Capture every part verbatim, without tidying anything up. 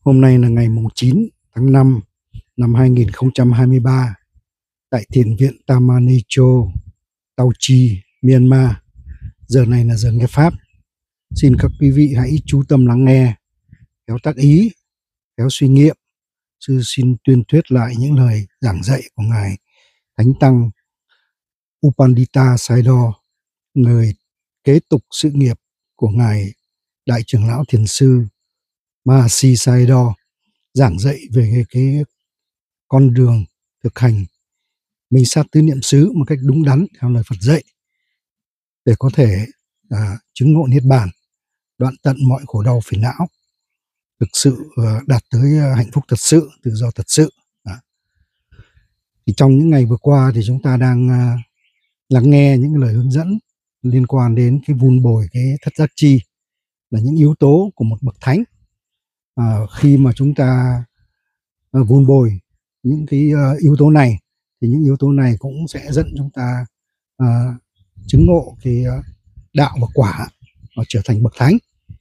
Hôm nay là ngày chín tháng năm năm hai nghìn không trăm hai mươi ba tại Thiền viện Tamanicho, Tao Chi, Myanmar. Giờ này là giờ nghe Pháp. Xin các quý vị hãy chú tâm lắng nghe, khéo tác ý, khéo suy nghiệm. Sư xin tuyên thuyết lại những lời giảng dạy của Ngài Thánh Tăng U Pandita Sayadaw, người kế tục sự nghiệp của Ngài Đại trưởng lão Thiền sư Mahasi Sayadaw, giảng dạy về cái, cái con đường thực hành minh sát tứ niệm xứ một cách đúng đắn theo lời Phật dạy, để có thể à, chứng ngộ niết bàn, đoạn tận mọi khổ đau phiền não, thực sự à, đạt tới à, hạnh phúc thật sự, tự do thật sự. À. Thì trong những ngày vừa qua thì chúng ta đang à, lắng nghe những lời hướng dẫn liên quan đến cái vun bồi cái thất giác chi, là những yếu tố của một bậc thánh. À, khi mà chúng ta à, vun bồi những cái uh, yếu tố này thì những yếu tố này cũng sẽ dẫn chúng ta uh, chứng ngộ cái uh, đạo và quả và trở thành bậc thánh.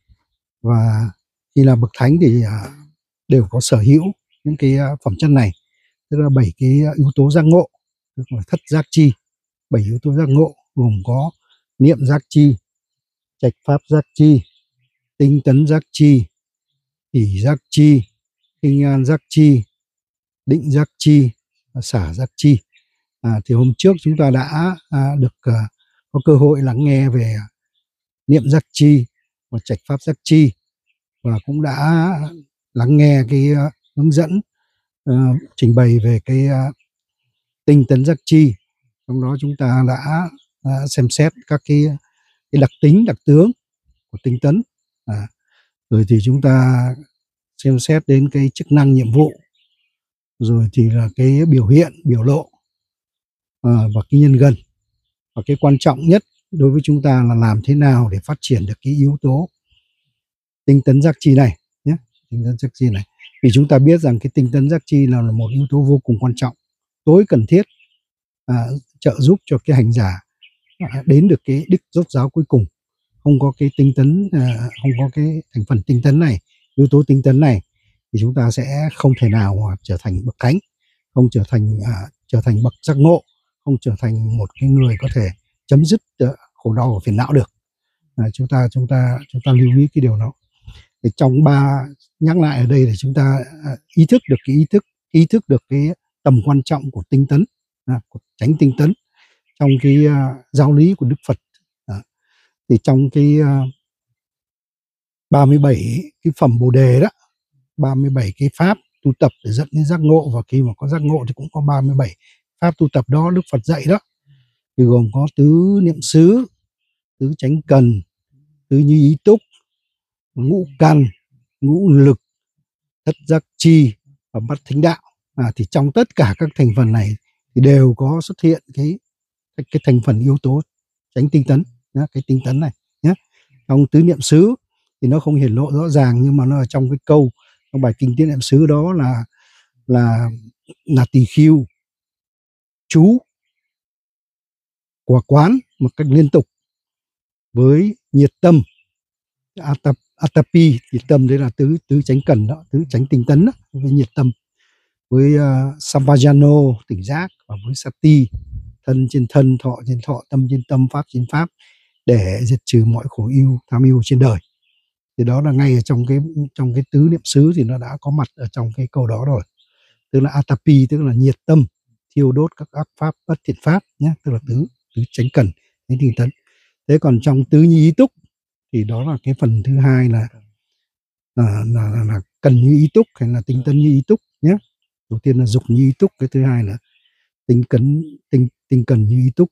Và khi là bậc thánh thì uh, đều có sở hữu những cái uh, phẩm chất này, tức là bảy cái uh, yếu tố giác ngộ, tức là thất giác chi. Bảy yếu tố giác ngộ gồm có niệm giác chi, trạch pháp giác chi, tinh tấn giác chi, hỷ giác chi, kinh an giác chi, định giác chi và xả giác chi. À, thì hôm trước chúng ta đã à, được à, có cơ hội lắng nghe về niệm giác chi và trạch pháp giác chi, và cũng đã lắng nghe cái uh, hướng dẫn uh, trình bày về cái uh, tinh tấn giác chi. Trong đó chúng ta đã uh, xem xét các cái, cái đặc tính đặc tướng của tinh tấn, à, rồi thì chúng ta xem xét đến cái chức năng nhiệm vụ, rồi thì là cái biểu hiện biểu lộ à, và cái nhân gần. Và cái quan trọng nhất đối với chúng ta là làm thế nào để phát triển được cái yếu tố tinh tấn giác chi này nhé, tinh tấn giác chi này. Vì chúng ta biết rằng cái tinh tấn giác chi là một yếu tố vô cùng quan trọng, tối cần thiết, à, trợ giúp cho cái hành giả à, đến được cái đích rốt ráo cuối cùng. Không có cái tinh tấn, à, không có cái thành phần tinh tấn này, yếu tố tinh tấn này, thì chúng ta sẽ không thể nào trở thành bậc thánh, không trở thành à, trở thành bậc giác ngộ, không trở thành một cái người có thể chấm dứt uh, khổ đau và phiền não được. À, chúng ta chúng ta chúng ta lưu ý cái điều đó. Thì trong ba nhắc lại ở đây để chúng ta uh, ý thức được cái ý thức ý thức được cái tầm quan trọng của tinh tấn, à, của chánh tinh tấn trong cái uh, giáo lý của Đức Phật. À, thì trong cái uh, ba mươi bảy cái phẩm Bồ đề đó, ba mươi bảy cái pháp tu tập để dẫn đến giác ngộ, và khi mà có giác ngộ thì cũng có ba mươi bảy pháp tu tập đó Đức Phật dạy đó, thì gồm có tứ niệm xứ, tứ chánh cần, tứ như ý túc, ngũ căn, ngũ lực, thất giác chi và bát thánh đạo. À, thì trong tất cả các thành phần này thì đều có xuất hiện cái cái, cái thành phần yếu tố chánh tinh tấn, nhá, cái tinh tấn này nhé. Trong tứ niệm xứ thì nó không hiển lộ rõ ràng, nhưng mà nó ở trong cái câu trong bài kinh tứ niệm xứ đó là là là tỳ khưu chú quả quán một cách liên tục với nhiệt tâm, atap, atapi, nhiệt tâm đấy là tứ tứ chánh cần đó, tứ chánh tinh tấn đó, với nhiệt tâm, với uh, sampajano tỉnh giác, và với sati thân trên thân, thọ trên thọ, tâm trên tâm, pháp trên pháp, để diệt trừ mọi khổ ưu tham ưu trên đời. Thì đó là ngay ở trong cái trong cái tứ niệm xứ thì nó đã có mặt ở trong cái câu đó rồi, tức là atapi, tức là nhiệt tâm thiêu đốt các ác pháp bất thiện pháp nhé, tức là tứ tứ chánh cần, chánh tinh tấn. Thế còn trong tứ như ý túc thì đó là cái phần thứ hai là là, là, là, là cần như ý túc hay là tinh tấn như ý túc nhé. Đầu tiên là dục như ý túc, cái thứ hai là tinh cấn tinh tinh cần như ý túc.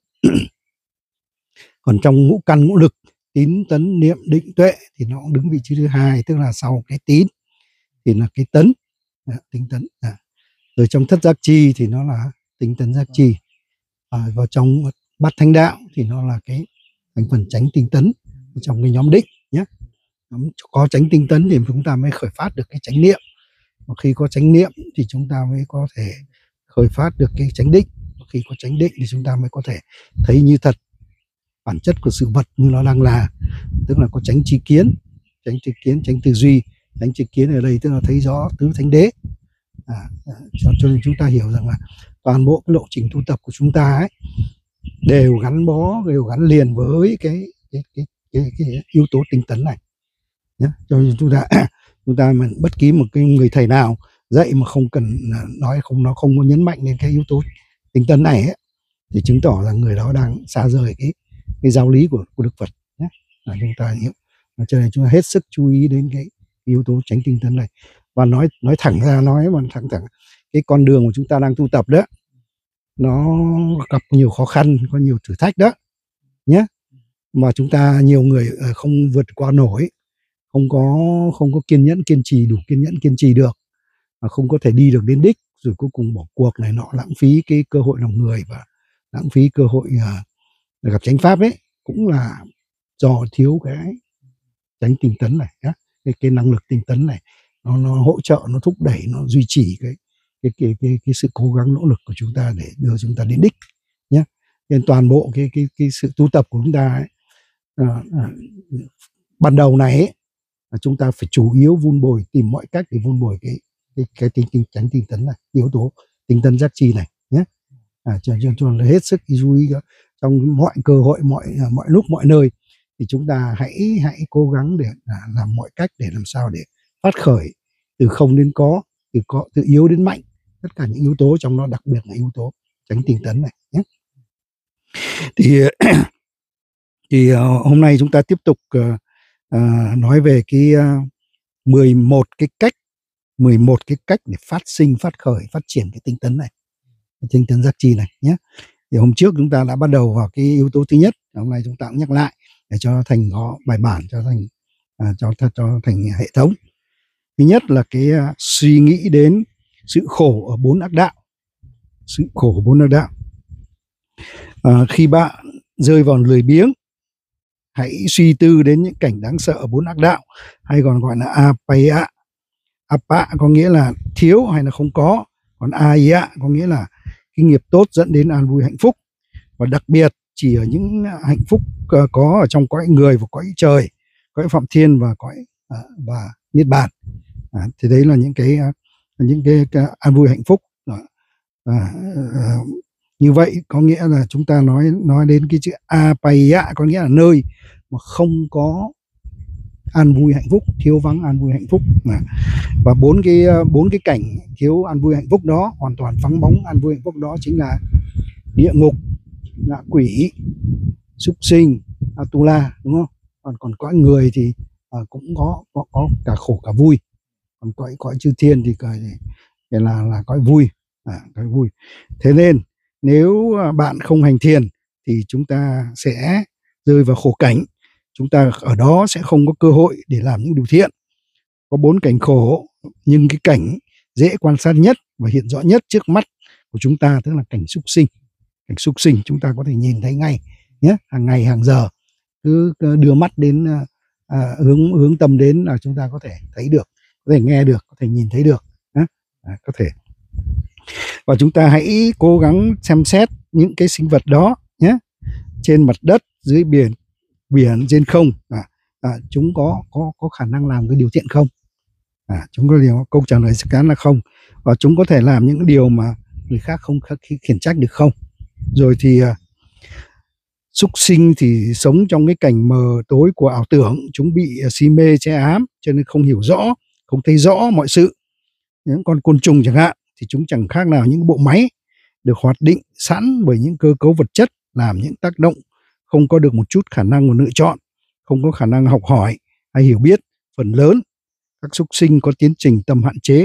Còn trong ngũ căn ngũ lực, tín tấn niệm định tuệ thì nó cũng đứng vị trí thứ hai, tức là sau cái tín thì là cái tấn, à, tinh tấn. À. Rồi trong thất giác chi thì nó là tinh tấn giác chi. À, vào trong bát thánh đạo thì nó là cái thành phần chánh tinh tấn trong cái nhóm định nhé. Có chánh tinh tấn thì chúng ta mới khởi phát được cái chánh niệm, và khi có chánh niệm thì chúng ta mới có thể khởi phát được cái chánh định, và khi có chánh định thì chúng ta mới có thể thấy như thật bản chất của sự vật như nó đang là, tức là có chánh tri kiến, chánh tri kiến, chánh tư duy, Thánh tri kiến ở đây tức là thấy rõ tứ thánh đế. À, cho, cho nên chúng ta hiểu rằng là toàn bộ cái lộ trình tu tập của chúng ta ấy đều gắn bó, đều gắn liền với cái cái cái cái, cái yếu tố tinh tấn này nhé. Cho nên chúng ta chúng ta mà bất kỳ một cái người thầy nào dạy mà không cần nói, không nó không có nhấn mạnh đến cái yếu tố tinh tấn này ấy, thì chứng tỏ rằng người đó đang xa rời cái cái giáo lý của, của Đức Phật nhé. Là chúng ta hiểu. Cho nên chúng ta hết sức chú ý đến cái yếu tố tránh tinh tấn này. Và nói nói thẳng ra, nói mà thẳng thẳng cái con đường của chúng ta đang tu tập đó, nó gặp nhiều khó khăn, có nhiều thử thách đó nhé. Mà chúng ta nhiều người không vượt qua nổi, không có không có kiên nhẫn kiên trì, đủ kiên nhẫn kiên trì được, mà không có thể đi được đến đích, rồi cuối cùng bỏ cuộc này nọ, lãng phí cái cơ hội lòng người và lãng phí cơ hội uh, gặp chánh pháp ấy, cũng là do thiếu cái tránh tinh tấn này nhé. Cái, cái năng lực tinh tấn này nó, nó hỗ trợ, nó thúc đẩy, nó duy trì cái cái cái cái, cái sự cố gắng nỗ lực của chúng ta để đưa chúng ta đến đích nhé. Nên toàn bộ cái cái cái sự tu tập của chúng ta ấy, à, à, ban đầu này ấy, chúng ta phải chủ yếu vun bồi, tìm mọi cách để vun bồi cái cái cái tinh tinh tránh tinh tấn này, yếu tố tinh tấn giác chi này nhé. À, cho cho cho là hết sức chú ý trong mọi cơ hội, mọi mọi lúc mọi nơi, thì chúng ta hãy hãy cố gắng để à, làm mọi cách để làm sao để phát khởi từ không đến có, từ có từ yếu đến mạnh, tất cả những yếu tố trong đó, đặc biệt là yếu tố tránh tinh tấn này nhé. Thì thì uh, hôm nay chúng ta tiếp tục uh, uh, nói về cái uh, mười một cái cách mười một cái cách để phát sinh, phát khởi, phát triển cái tinh tấn này, tinh tấn giác chi này nhé. Thì hôm trước chúng ta đã bắt đầu vào cái yếu tố thứ nhất, hôm nay chúng ta cũng nhắc lại để cho thành có bài bản, cho thành à, cho cho thành hệ thống. Thứ nhất là cái uh, suy nghĩ đến sự khổ ở bốn ác đạo, sự khổ của bốn ác đạo. À, khi bạn rơi vào lười biếng, hãy suy tư đến những cảnh đáng sợ ở bốn ác đạo, hay còn gọi là apaya. Apa có nghĩa là thiếu hay là không có, còn aya có nghĩa là cái nghiệp tốt dẫn đến an vui hạnh phúc, và đặc biệt chỉ ở những hạnh phúc có ở trong cõi người và cõi trời, cõi phạm thiên và cõi à, và niết bàn. À, thì đấy là những cái những cái, cái an vui hạnh phúc. À, à, như vậy có nghĩa là chúng ta nói nói đến cái chữ apaya có nghĩa là nơi mà không có an vui hạnh phúc, thiếu vắng an vui hạnh phúc. À, và bốn cái bốn cái cảnh thiếu an vui hạnh phúc đó, hoàn toàn vắng bóng an vui hạnh phúc đó, chính là địa ngục, ngạ quỷ, súc sinh, Atula, đúng không? Còn còn cõi người thì à, cũng có, có có cả khổ cả vui. Còn cõi cõi chư thiên thì cõi thì là là cõi vui, à, cõi vui. Thế nên nếu bạn không hành thiền thì chúng ta sẽ rơi vào khổ cảnh. Chúng ta ở đó sẽ không có cơ hội để làm những điều thiện. Có bốn cảnh khổ, nhưng cái cảnh dễ quan sát nhất và hiện rõ nhất trước mắt của chúng ta tức là cảnh súc sinh. Cảnh súc sinh chúng ta có thể nhìn thấy ngay nhé, hàng ngày hàng giờ, cứ đưa mắt đến à, hướng hướng tâm đến là chúng ta có thể thấy được, có thể nghe được, có thể nhìn thấy được, à, có thể. Và chúng ta hãy cố gắng xem xét những cái sinh vật đó nhé, trên mặt đất, dưới biển, biển trên không, à, à, chúng có có có khả năng làm cái điều thiện không? À, chúng có điều, câu trả lời chắc chắn là không. Và chúng có thể làm những điều mà người khác không khiển trách được không? Rồi thì à, súc sinh thì sống trong cái cảnh mờ tối của ảo tưởng, chúng bị si mê che ám cho nên không hiểu rõ, không thấy rõ mọi sự. Những con côn trùng chẳng hạn thì chúng chẳng khác nào những bộ máy được hoạt định sẵn bởi những cơ cấu vật chất, làm những tác động, không có được một chút khả năng của lựa chọn, không có khả năng học hỏi hay hiểu biết. Phần lớn các súc sinh có tiến trình tâm hạn chế,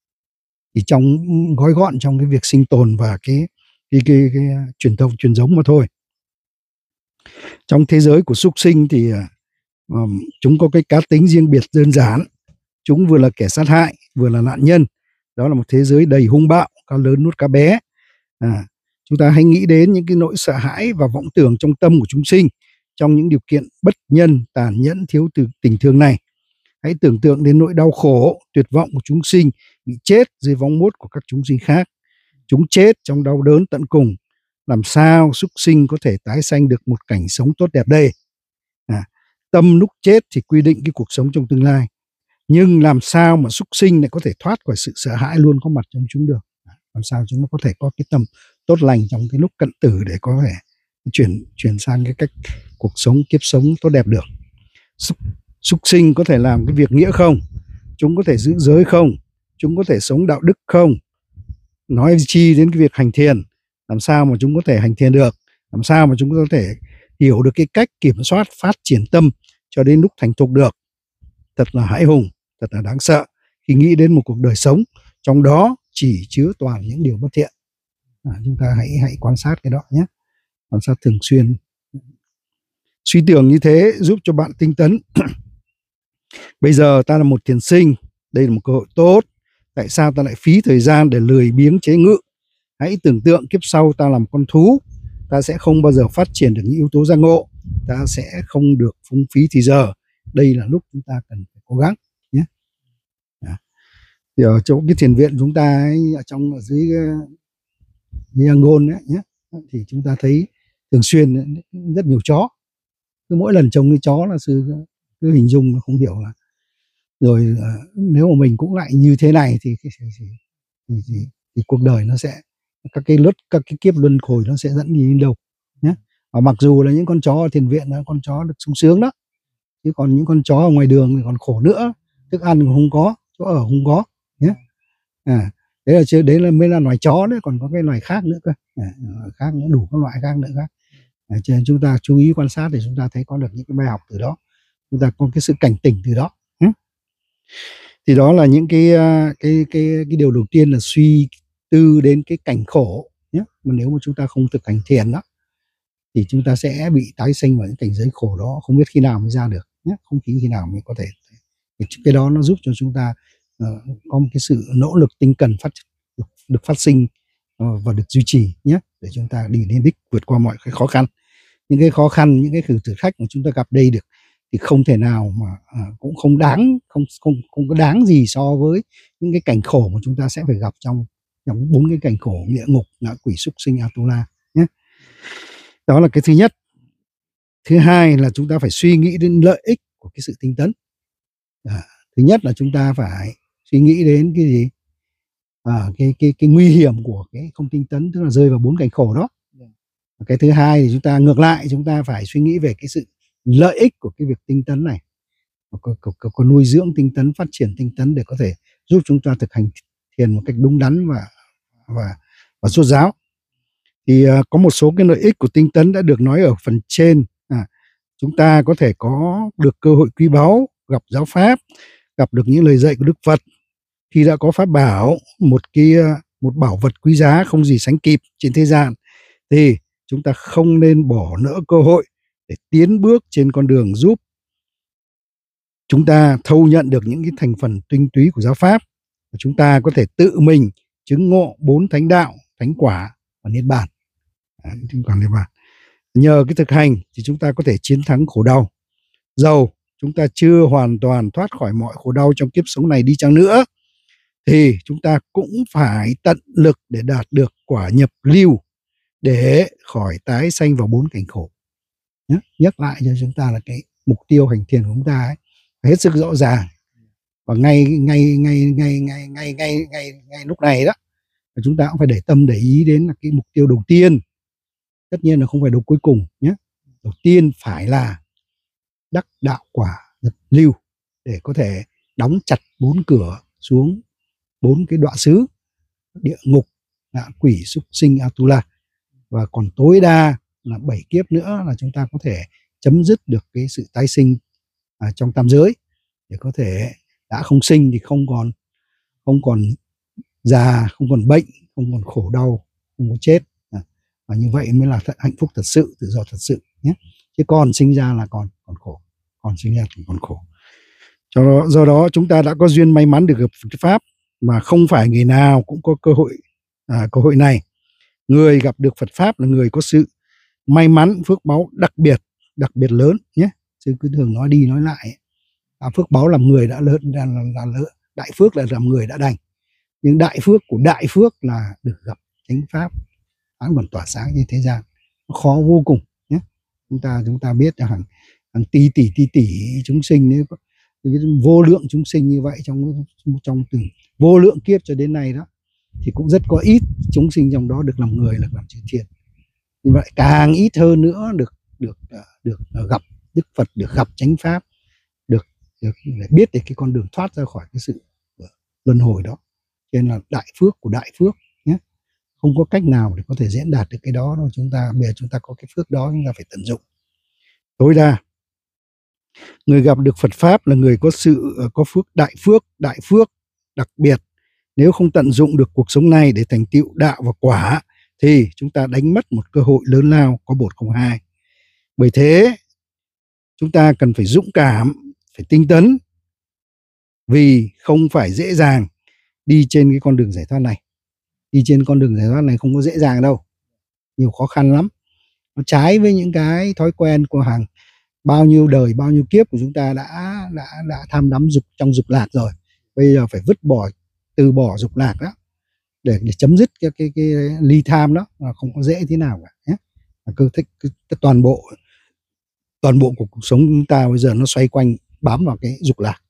chỉ trong gói gọn trong cái việc sinh tồn và cái cái cái, cái, cái truyền thông truyền giống mà thôi. Trong thế giới của súc sinh thì um, chúng có cái cá tính riêng biệt đơn giản. Chúng vừa là kẻ sát hại, vừa là nạn nhân. Đó là một thế giới đầy hung bạo, cá lớn nuốt cá bé. À, chúng ta hãy nghĩ đến những cái nỗi sợ hãi và vọng tưởng trong tâm của chúng sinh trong những điều kiện bất nhân, tàn nhẫn, thiếu từ tình thương này. Hãy tưởng tượng đến nỗi đau khổ, tuyệt vọng của chúng sinh bị chết dưới vóng mốt của các chúng sinh khác. Chúng chết trong đau đớn tận cùng. Làm sao súc sinh có thể tái sanh được một cảnh sống tốt đẹp đây? À, tâm lúc chết thì quy định cái cuộc sống trong tương lai. Nhưng làm sao mà súc sinh lại có thể thoát khỏi sự sợ hãi luôn có mặt trong chúng được? Làm sao chúng nó có thể có cái tâm tốt lành trong cái lúc cận tử để có thể chuyển chuyển sang cái cách cuộc sống kiếp sống tốt đẹp được? Súc, súc sinh có thể làm cái việc nghĩa không? Chúng có thể giữ giới không? Chúng có thể sống đạo đức không? Nói chi đến cái việc hành thiền, làm sao mà chúng có thể hành thiền được? Làm sao mà chúng có thể hiểu được cái cách kiểm soát phát triển tâm cho đến lúc thành thục được? Thật là hãi hùng, thật là đáng sợ khi nghĩ đến một cuộc đời sống trong đó chỉ chứa toàn những điều bất thiện. À, chúng ta hãy hãy quan sát cái đó nhé, quan sát thường xuyên. Suy tưởng như thế giúp cho bạn tinh tấn. Bây giờ ta là một thiền sinh, đây là một cơ hội tốt. Tại sao ta lại phí thời gian để lười biếng chế ngự? Hãy tưởng tượng kiếp sau ta làm con thú, ta sẽ không bao giờ phát triển được những yếu tố giác ngộ, ta sẽ không được phung phí thì giờ. Đây là lúc chúng ta cần phải cố gắng nhé. À. Thì ở chỗ cái thiền viện chúng ta ấy, ở trong ở dưới Yangon ấy nhé, thì chúng ta thấy thường xuyên rất nhiều chó. Cứ mỗi lần trông cái chó là sư cứ hình dung không hiểu là rồi uh, nếu mà mình cũng lại như thế này thì thì, thì, thì, thì, thì cuộc đời nó sẽ các cái lớp các cái kiếp luân hồi nó sẽ dẫn đi đến đâu nhé. Và mặc dù là những con chó ở thiền viện là con chó được sung sướng đó, chứ còn những con chó ở ngoài đường thì còn khổ nữa, thức ăn cũng không có, chỗ ở không có nhé. À, đấy là chứ đấy là mới là loài chó đấy, còn có cái loài khác nữa cơ, à, khác nữa, đủ các loại khác nữa khác. À, cho nên chúng ta chú ý quan sát để chúng ta thấy có được những cái bài học từ đó, chúng ta có cái sự cảnh tỉnh từ đó. Thì đó là những cái cái cái cái điều đầu tiên là suy tư đến cái cảnh khổ nhé. Mà nếu mà chúng ta không thực hành thiền đó thì chúng ta sẽ bị tái sinh vào những cảnh giới khổ đó, không biết khi nào mới ra được nhé, không biết khi nào mới có thể. Cái đó nó giúp cho chúng ta uh, có một cái sự nỗ lực tinh cần phát được, được phát sinh uh, và được duy trì nhé, để chúng ta đi đến đích, vượt qua mọi cái khó khăn. Những cái khó khăn, những cái thử thách mà chúng ta gặp đây được thì không thể nào mà à, cũng không đáng không không không có đáng gì so với những cái cảnh khổ mà chúng ta sẽ phải gặp trong trong bốn cái cảnh khổ: địa ngục, ngạ quỷ, súc sinh, Atula nhé. Đó là cái thứ nhất. Thứ hai là chúng ta phải suy nghĩ đến lợi ích của cái sự tinh tấn. À, thứ nhất là chúng ta phải suy nghĩ đến cái gì? À, cái cái cái nguy hiểm của cái không tinh tấn, tức là rơi vào bốn cảnh khổ đó. Cái thứ hai thì chúng ta ngược lại, chúng ta phải suy nghĩ về cái sự lợi ích của cái việc tinh tấn này, có, có, có, có nuôi dưỡng tinh tấn, phát triển tinh tấn để có thể giúp chúng ta thực hành thiền một cách đúng đắn và và và rốt ráo. Thì uh, có một số cái lợi ích của tinh tấn đã được nói ở phần trên. À, chúng ta có thể có được cơ hội quý báu gặp giáo pháp, gặp được những lời dạy của Đức Phật. Khi đã có pháp bảo, một cái một bảo vật quý giá không gì sánh kịp trên thế gian, thì chúng ta không nên bỏ lỡ cơ hội để tiến bước trên con đường giúp chúng ta thâu nhận được những cái thành phần tinh túy của giáo pháp, và chúng ta có thể tự mình chứng ngộ bốn thánh đạo, thánh quả và niết bàn. À, còn niết bàn. Nhờ cái thực hành thì chúng ta có thể chiến thắng khổ đau. Dầu chúng ta chưa hoàn toàn thoát khỏi mọi khổ đau trong kiếp sống này đi chăng nữa, thì chúng ta cũng phải tận lực để đạt được quả nhập lưu, để khỏi tái sanh vào bốn cảnh khổ. Nhắc, nhắc lại cho chúng ta là cái mục tiêu hành thiền của chúng ta ấy, hết sức rõ ràng. Và ngay ngay ngay ngay ngay ngay ngay ngay ngay lúc này đó, chúng ta cũng phải để tâm để ý đến là cái mục tiêu đầu tiên. Tất nhiên là không phải đầu cuối cùng nhé. Đầu tiên phải là đắc đạo quả nhập lưu, để có thể đóng chặt bốn cửa xuống bốn cái đọa xứ: địa ngục, ngạ quỷ, súc sinh, Atula. Và còn tối đa là bảy kiếp nữa là chúng ta có thể chấm dứt được cái sự tái sinh à, trong tam giới, để có thể đã không sinh thì không còn không còn già, không còn bệnh, không còn khổ đau, không có chết. À, và như vậy mới là thật, hạnh phúc thật sự, tự do thật sự nhé. Chứ còn sinh ra là còn còn khổ, còn sinh ra thì còn khổ. Do đó, do đó chúng ta đã có duyên may mắn được gặp Phật pháp, mà không phải người nào cũng có cơ hội à, cơ hội này. Người gặp được Phật pháp là người có sự may mắn, phước báu đặc biệt đặc biệt lớn nhé. Chứ cứ thường nói đi nói lại, à, phước báu làm người đã lớn, là, là, là, là đại phước là làm người đã đành. Nhưng đại phước của đại phước là được gặp chánh pháp, án bẩn tỏa sáng như thế gian, nó khó vô cùng nhé. Chúng ta chúng ta biết là hàng hàng tỷ tỷ tỷ tỷ chúng sinh, nếu vô lượng chúng sinh như vậy, trong trong từ vô lượng kiếp cho đến nay đó, thì cũng rất có ít chúng sinh trong đó được làm người, được làm chư thiên. Như vậy càng ít hơn nữa được được được gặp Đức Phật, được gặp chánh pháp, được được để biết được cái con đường thoát ra khỏi cái sự luân hồi đó. Cho nên là đại phước của đại phước nhé, không có cách nào để có thể diễn đạt được cái đó đâu. Chúng ta bây giờ chúng ta có cái phước đó, chúng ta phải tận dụng tối đa. Người gặp được Phật pháp là người có sự có phước đại phước, đại phước đặc biệt. Nếu không tận dụng được cuộc sống này để thành tựu đạo và quả thì chúng ta đánh mất một cơ hội lớn lao có một không hai. Bởi thế chúng ta cần phải dũng cảm, phải tinh tấn, vì không phải dễ dàng đi trên cái con đường giải thoát này. Đi trên con đường giải thoát này không có dễ dàng đâu, nhiều khó khăn lắm. Nó trái với những cái thói quen của hàng bao nhiêu đời, bao nhiêu kiếp của chúng ta đã đã đã tham đắm dục trong dục lạc rồi. Bây giờ phải vứt bỏ, từ bỏ dục lạc đó để, để chấm dứt cái, cái cái ly tham đó, là không có dễ thế nào cả nhé. Cơ thích cái, cái toàn bộ toàn bộ của cuộc sống chúng ta bây giờ nó xoay quanh bám vào cái dục lạc.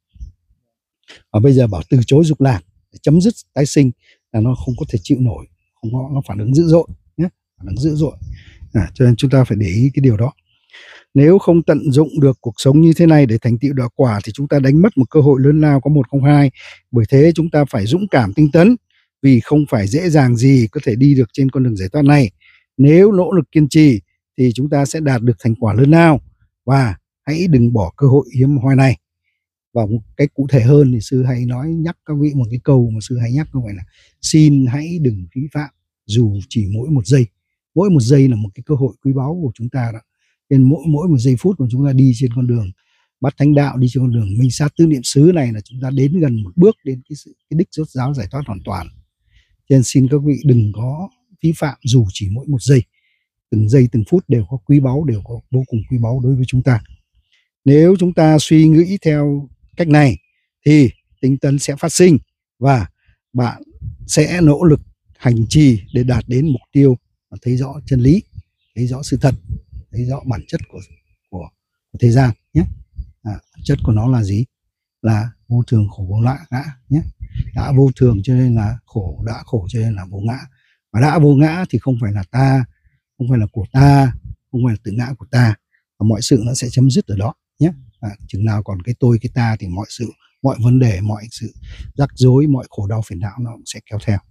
Và bây giờ bảo từ chối dục lạc để chấm dứt tái sinh là nó không có thể chịu nổi, không có, nó phản ứng dữ dội nhé, phản ứng dữ dội. À, cho nên chúng ta phải để ý cái điều đó. Nếu không tận dụng được cuộc sống như thế này để thành tựu đạo quả thì chúng ta đánh mất một cơ hội lớn lao có một không hai. Bởi thế chúng ta phải dũng cảm tinh tấn, vì không phải dễ dàng gì có thể đi được trên con đường giải thoát này. Nếu nỗ lực kiên trì thì chúng ta sẽ đạt được thành quả lớn lao, và hãy đừng bỏ cơ hội hiếm hoi này. Và một cách cụ thể hơn thì sư hay nói nhắc các vị một cái câu mà sư hay nhắc như vậy là: xin hãy đừng phí phạm dù chỉ mỗi một giây. Mỗi một giây là một cái cơ hội quý báu của chúng ta đó. Nên mỗi mỗi một giây phút của chúng ta đi trên con đường bắt thánh đạo, đi trên con đường minh sát tứ niệm xứ này là chúng ta đến gần một bước đến cái sự cái đích rốt ráo giải thoát hoàn toàn. Cho nên xin các vị đừng có phí phạm dù chỉ mỗi một giây. Từng giây từng phút đều có quý báu, đều có vô cùng quý báu đối với chúng ta. Nếu chúng ta suy nghĩ theo cách này thì tinh tấn sẽ phát sinh, và bạn sẽ nỗ lực hành trì để đạt đến mục tiêu và thấy rõ chân lý, thấy rõ sự thật, thấy rõ bản chất của của, của thế gian nhé. À, bản chất của nó là gì? Là vô thường, khổ, vô ngã ngã nhé. Đã vô thường cho nên là khổ, đã khổ cho nên là vô ngã. Và đã vô ngã thì không phải là ta, không phải là của ta, không phải là tự ngã của ta, và mọi sự nó sẽ chấm dứt ở đó nhé. À, chừng nào còn cái tôi, cái ta thì mọi sự, mọi vấn đề, mọi sự rắc rối, mọi khổ đau phiền não nó cũng sẽ kéo theo.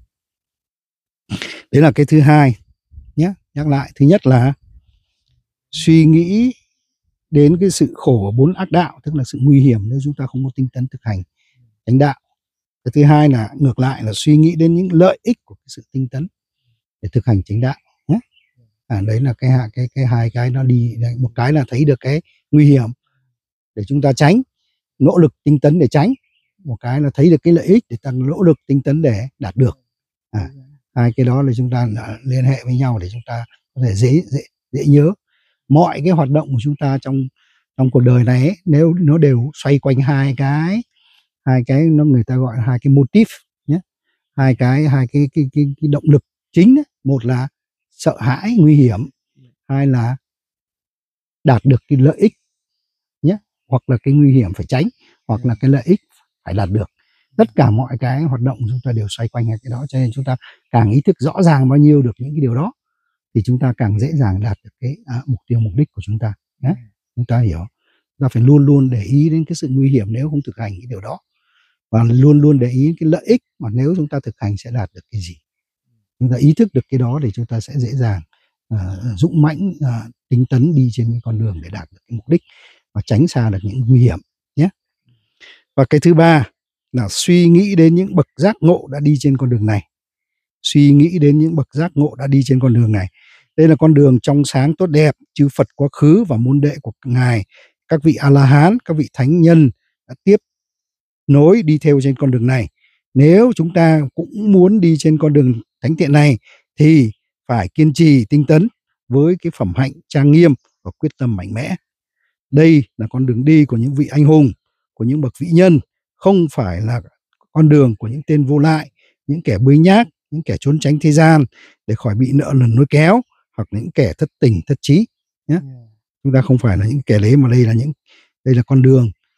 Đấy là cái thứ hai nhé. Nhắc lại, thứ nhất là suy nghĩ đến cái sự khổ ở bốn ác đạo, tức là sự nguy hiểm nếu chúng ta không có tinh tấn thực hành chánh đạo. Cái thứ hai là ngược lại là suy nghĩ đến những lợi ích của cái sự tinh tấn để thực hành chánh đạo nhé. À, đấy là cái cái cái hai cái nó đi. Một cái là thấy được cái nguy hiểm để chúng ta tránh, nỗ lực tinh tấn để tránh. Một cái là thấy được cái lợi ích để ta nỗ lực tinh tấn để đạt được. À, hai cái đó là chúng ta liên hệ với nhau để chúng ta có thể dễ dễ dễ nhớ. Mọi cái hoạt động của chúng ta trong trong cuộc đời này ấy, nếu nó đều xoay quanh hai cái hai cái nó người ta gọi là hai cái motif nhé, hai cái hai cái cái cái, cái động lực chính ấy. Một là sợ hãi nguy hiểm, hai là đạt được cái lợi ích nhé, hoặc là cái nguy hiểm phải tránh, hoặc là cái lợi ích phải đạt được. Tất cả mọi cái hoạt động của chúng ta đều xoay quanh hai cái đó, cho nên chúng ta càng ý thức rõ ràng bao nhiêu được những cái điều đó thì chúng ta càng dễ dàng đạt được cái à, mục tiêu mục đích của chúng ta nhé. Chúng ta hiểu, chúng ta phải luôn luôn để ý đến cái sự nguy hiểm nếu không thực hành cái điều đó, và luôn luôn để ý cái lợi ích mà nếu chúng ta thực hành sẽ đạt được cái gì. Chúng ta ý thức được cái đó thì chúng ta sẽ dễ dàng uh, dũng mãnh uh, tinh tấn đi trên cái con đường để đạt được cái mục đích và tránh xa được những nguy hiểm nhé. Và cái thứ ba là suy nghĩ đến những bậc giác ngộ đã đi trên con đường này. Suy nghĩ đến những bậc giác ngộ đã đi trên con đường này. Đây là con đường trong sáng tốt đẹp, chư Phật quá khứ và môn đệ của Ngài, các vị A-la-hán, các vị thánh nhân đã tiếp nối đi theo trên con đường này. Nếu chúng ta cũng muốn đi trên con đường thánh thiện này thì phải kiên trì tinh tấn với cái phẩm hạnh trang nghiêm và quyết tâm mạnh mẽ. Đây là con đường đi của những vị anh hùng, của những bậc vĩ nhân, không phải là con đường của những tên vô lại, những kẻ bươi nhác, những kẻ trốn tránh thế gian để khỏi bị nợ nần lôi kéo, hoặc những kẻ thất tình thất trí nhé. Chúng ta không phải là những kẻ đấy, mà đây là những đây là con đường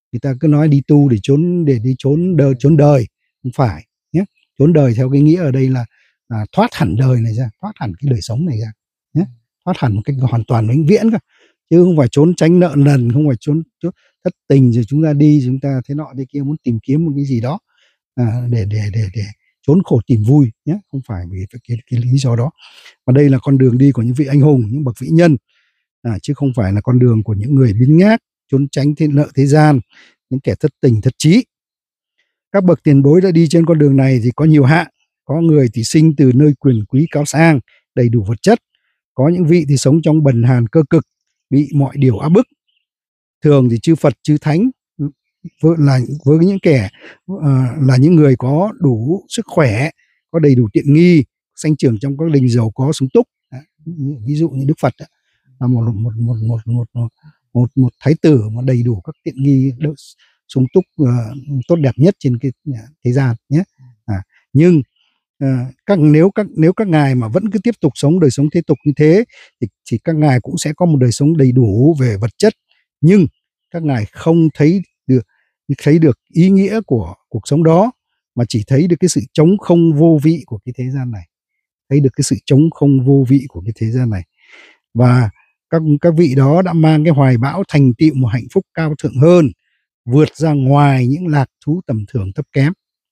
Người ta cứ nói đi tu để trốn để đi trốn đời, trốn đời không phải nhé. Trốn đời theo cái nghĩa ở đây là, là thoát hẳn đời này ra, thoát hẳn cái đời sống này ra nhé, thoát hẳn một cách hoàn toàn vĩnh viễn cơ, chứ không phải trốn tránh nợ nần, không phải trốn, trốn thất tình rồi chúng ta đi chúng ta thế nọ thế kia muốn tìm kiếm một cái gì đó à, để để để để trốn khổ tìm vui nhé, không phải vì cái, cái, cái lý do đó. Và đây là con đường đi của những vị anh hùng, những bậc vĩ nhân à, chứ không phải là con đường của những người biếng nhác trốn tránh thiên nợ thế gian, những kẻ thất tình thất trí. Các bậc tiền bối đã đi trên con đường này thì có nhiều hạng. Có người thì sinh từ nơi quyền quý cao sang, đầy đủ vật chất. Có những vị thì sống trong bần hàn cơ cực, bị mọi điều áp bức. Thường thì chư Phật, chư Thánh với, là, với những kẻ uh, là những người có đủ sức khỏe, có đầy đủ tiện nghi, sanh trưởng trong các đình giàu có sung túc. Ví dụ như Đức Phật là một một một một một một, một, một thái tử mà đầy đủ các tiện nghi sung túc uh, tốt đẹp nhất trên cái thế gian nhé. À, nhưng uh, các nếu các nếu các ngài mà vẫn cứ tiếp tục sống đời sống thế tục như thế thì, thì các ngài cũng sẽ có một đời sống đầy đủ về vật chất, nhưng các ngài không thấy được thấy được ý nghĩa của cuộc sống đó, mà chỉ thấy được cái sự trống không vô vị của cái thế gian này, thấy được cái sự trống không vô vị của cái thế gian này. Và các các vị đó đã mang cái hoài bão thành tựu một hạnh phúc cao thượng hơn, vượt ra ngoài những lạc thú tầm thường thấp kém.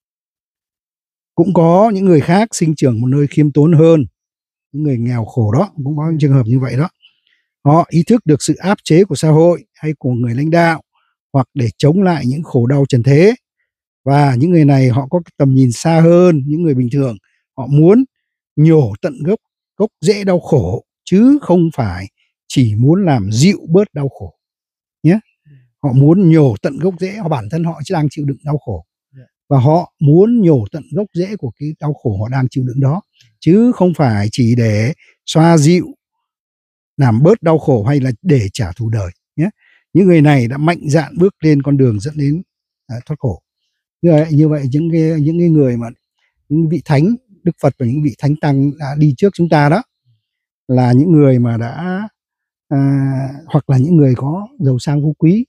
Cũng có những người khác sinh trưởng một nơi khiêm tốn hơn, những người nghèo khổ đó, cũng có những trường hợp như vậy đó. Họ ý thức được sự áp chế của xã hội hay của người lãnh đạo, hoặc để chống lại những khổ đau trần thế. Và những người này họ có tầm nhìn xa hơn những người bình thường. Họ muốn nhổ tận gốc gốc rễ đau khổ, chứ không phải chỉ muốn làm dịu bớt đau khổ nhé. Họ muốn nhổ tận gốc rễ, họ bản thân họ đang chịu đựng đau khổ, và họ muốn nhổ tận gốc rễ của cái đau khổ họ đang chịu đựng đó, chứ không phải chỉ để xoa dịu, làm bớt đau khổ hay là để trả thù đời nhé. Những người này đã mạnh dạn bước lên con đường dẫn đến à, thoát khổ. Như vậy, như vậy những cái những cái người mà những vị thánh, Đức Phật và những vị thánh tăng đã đi trước chúng ta đó, là những người mà đã à, hoặc là những người có giàu sang phú quý,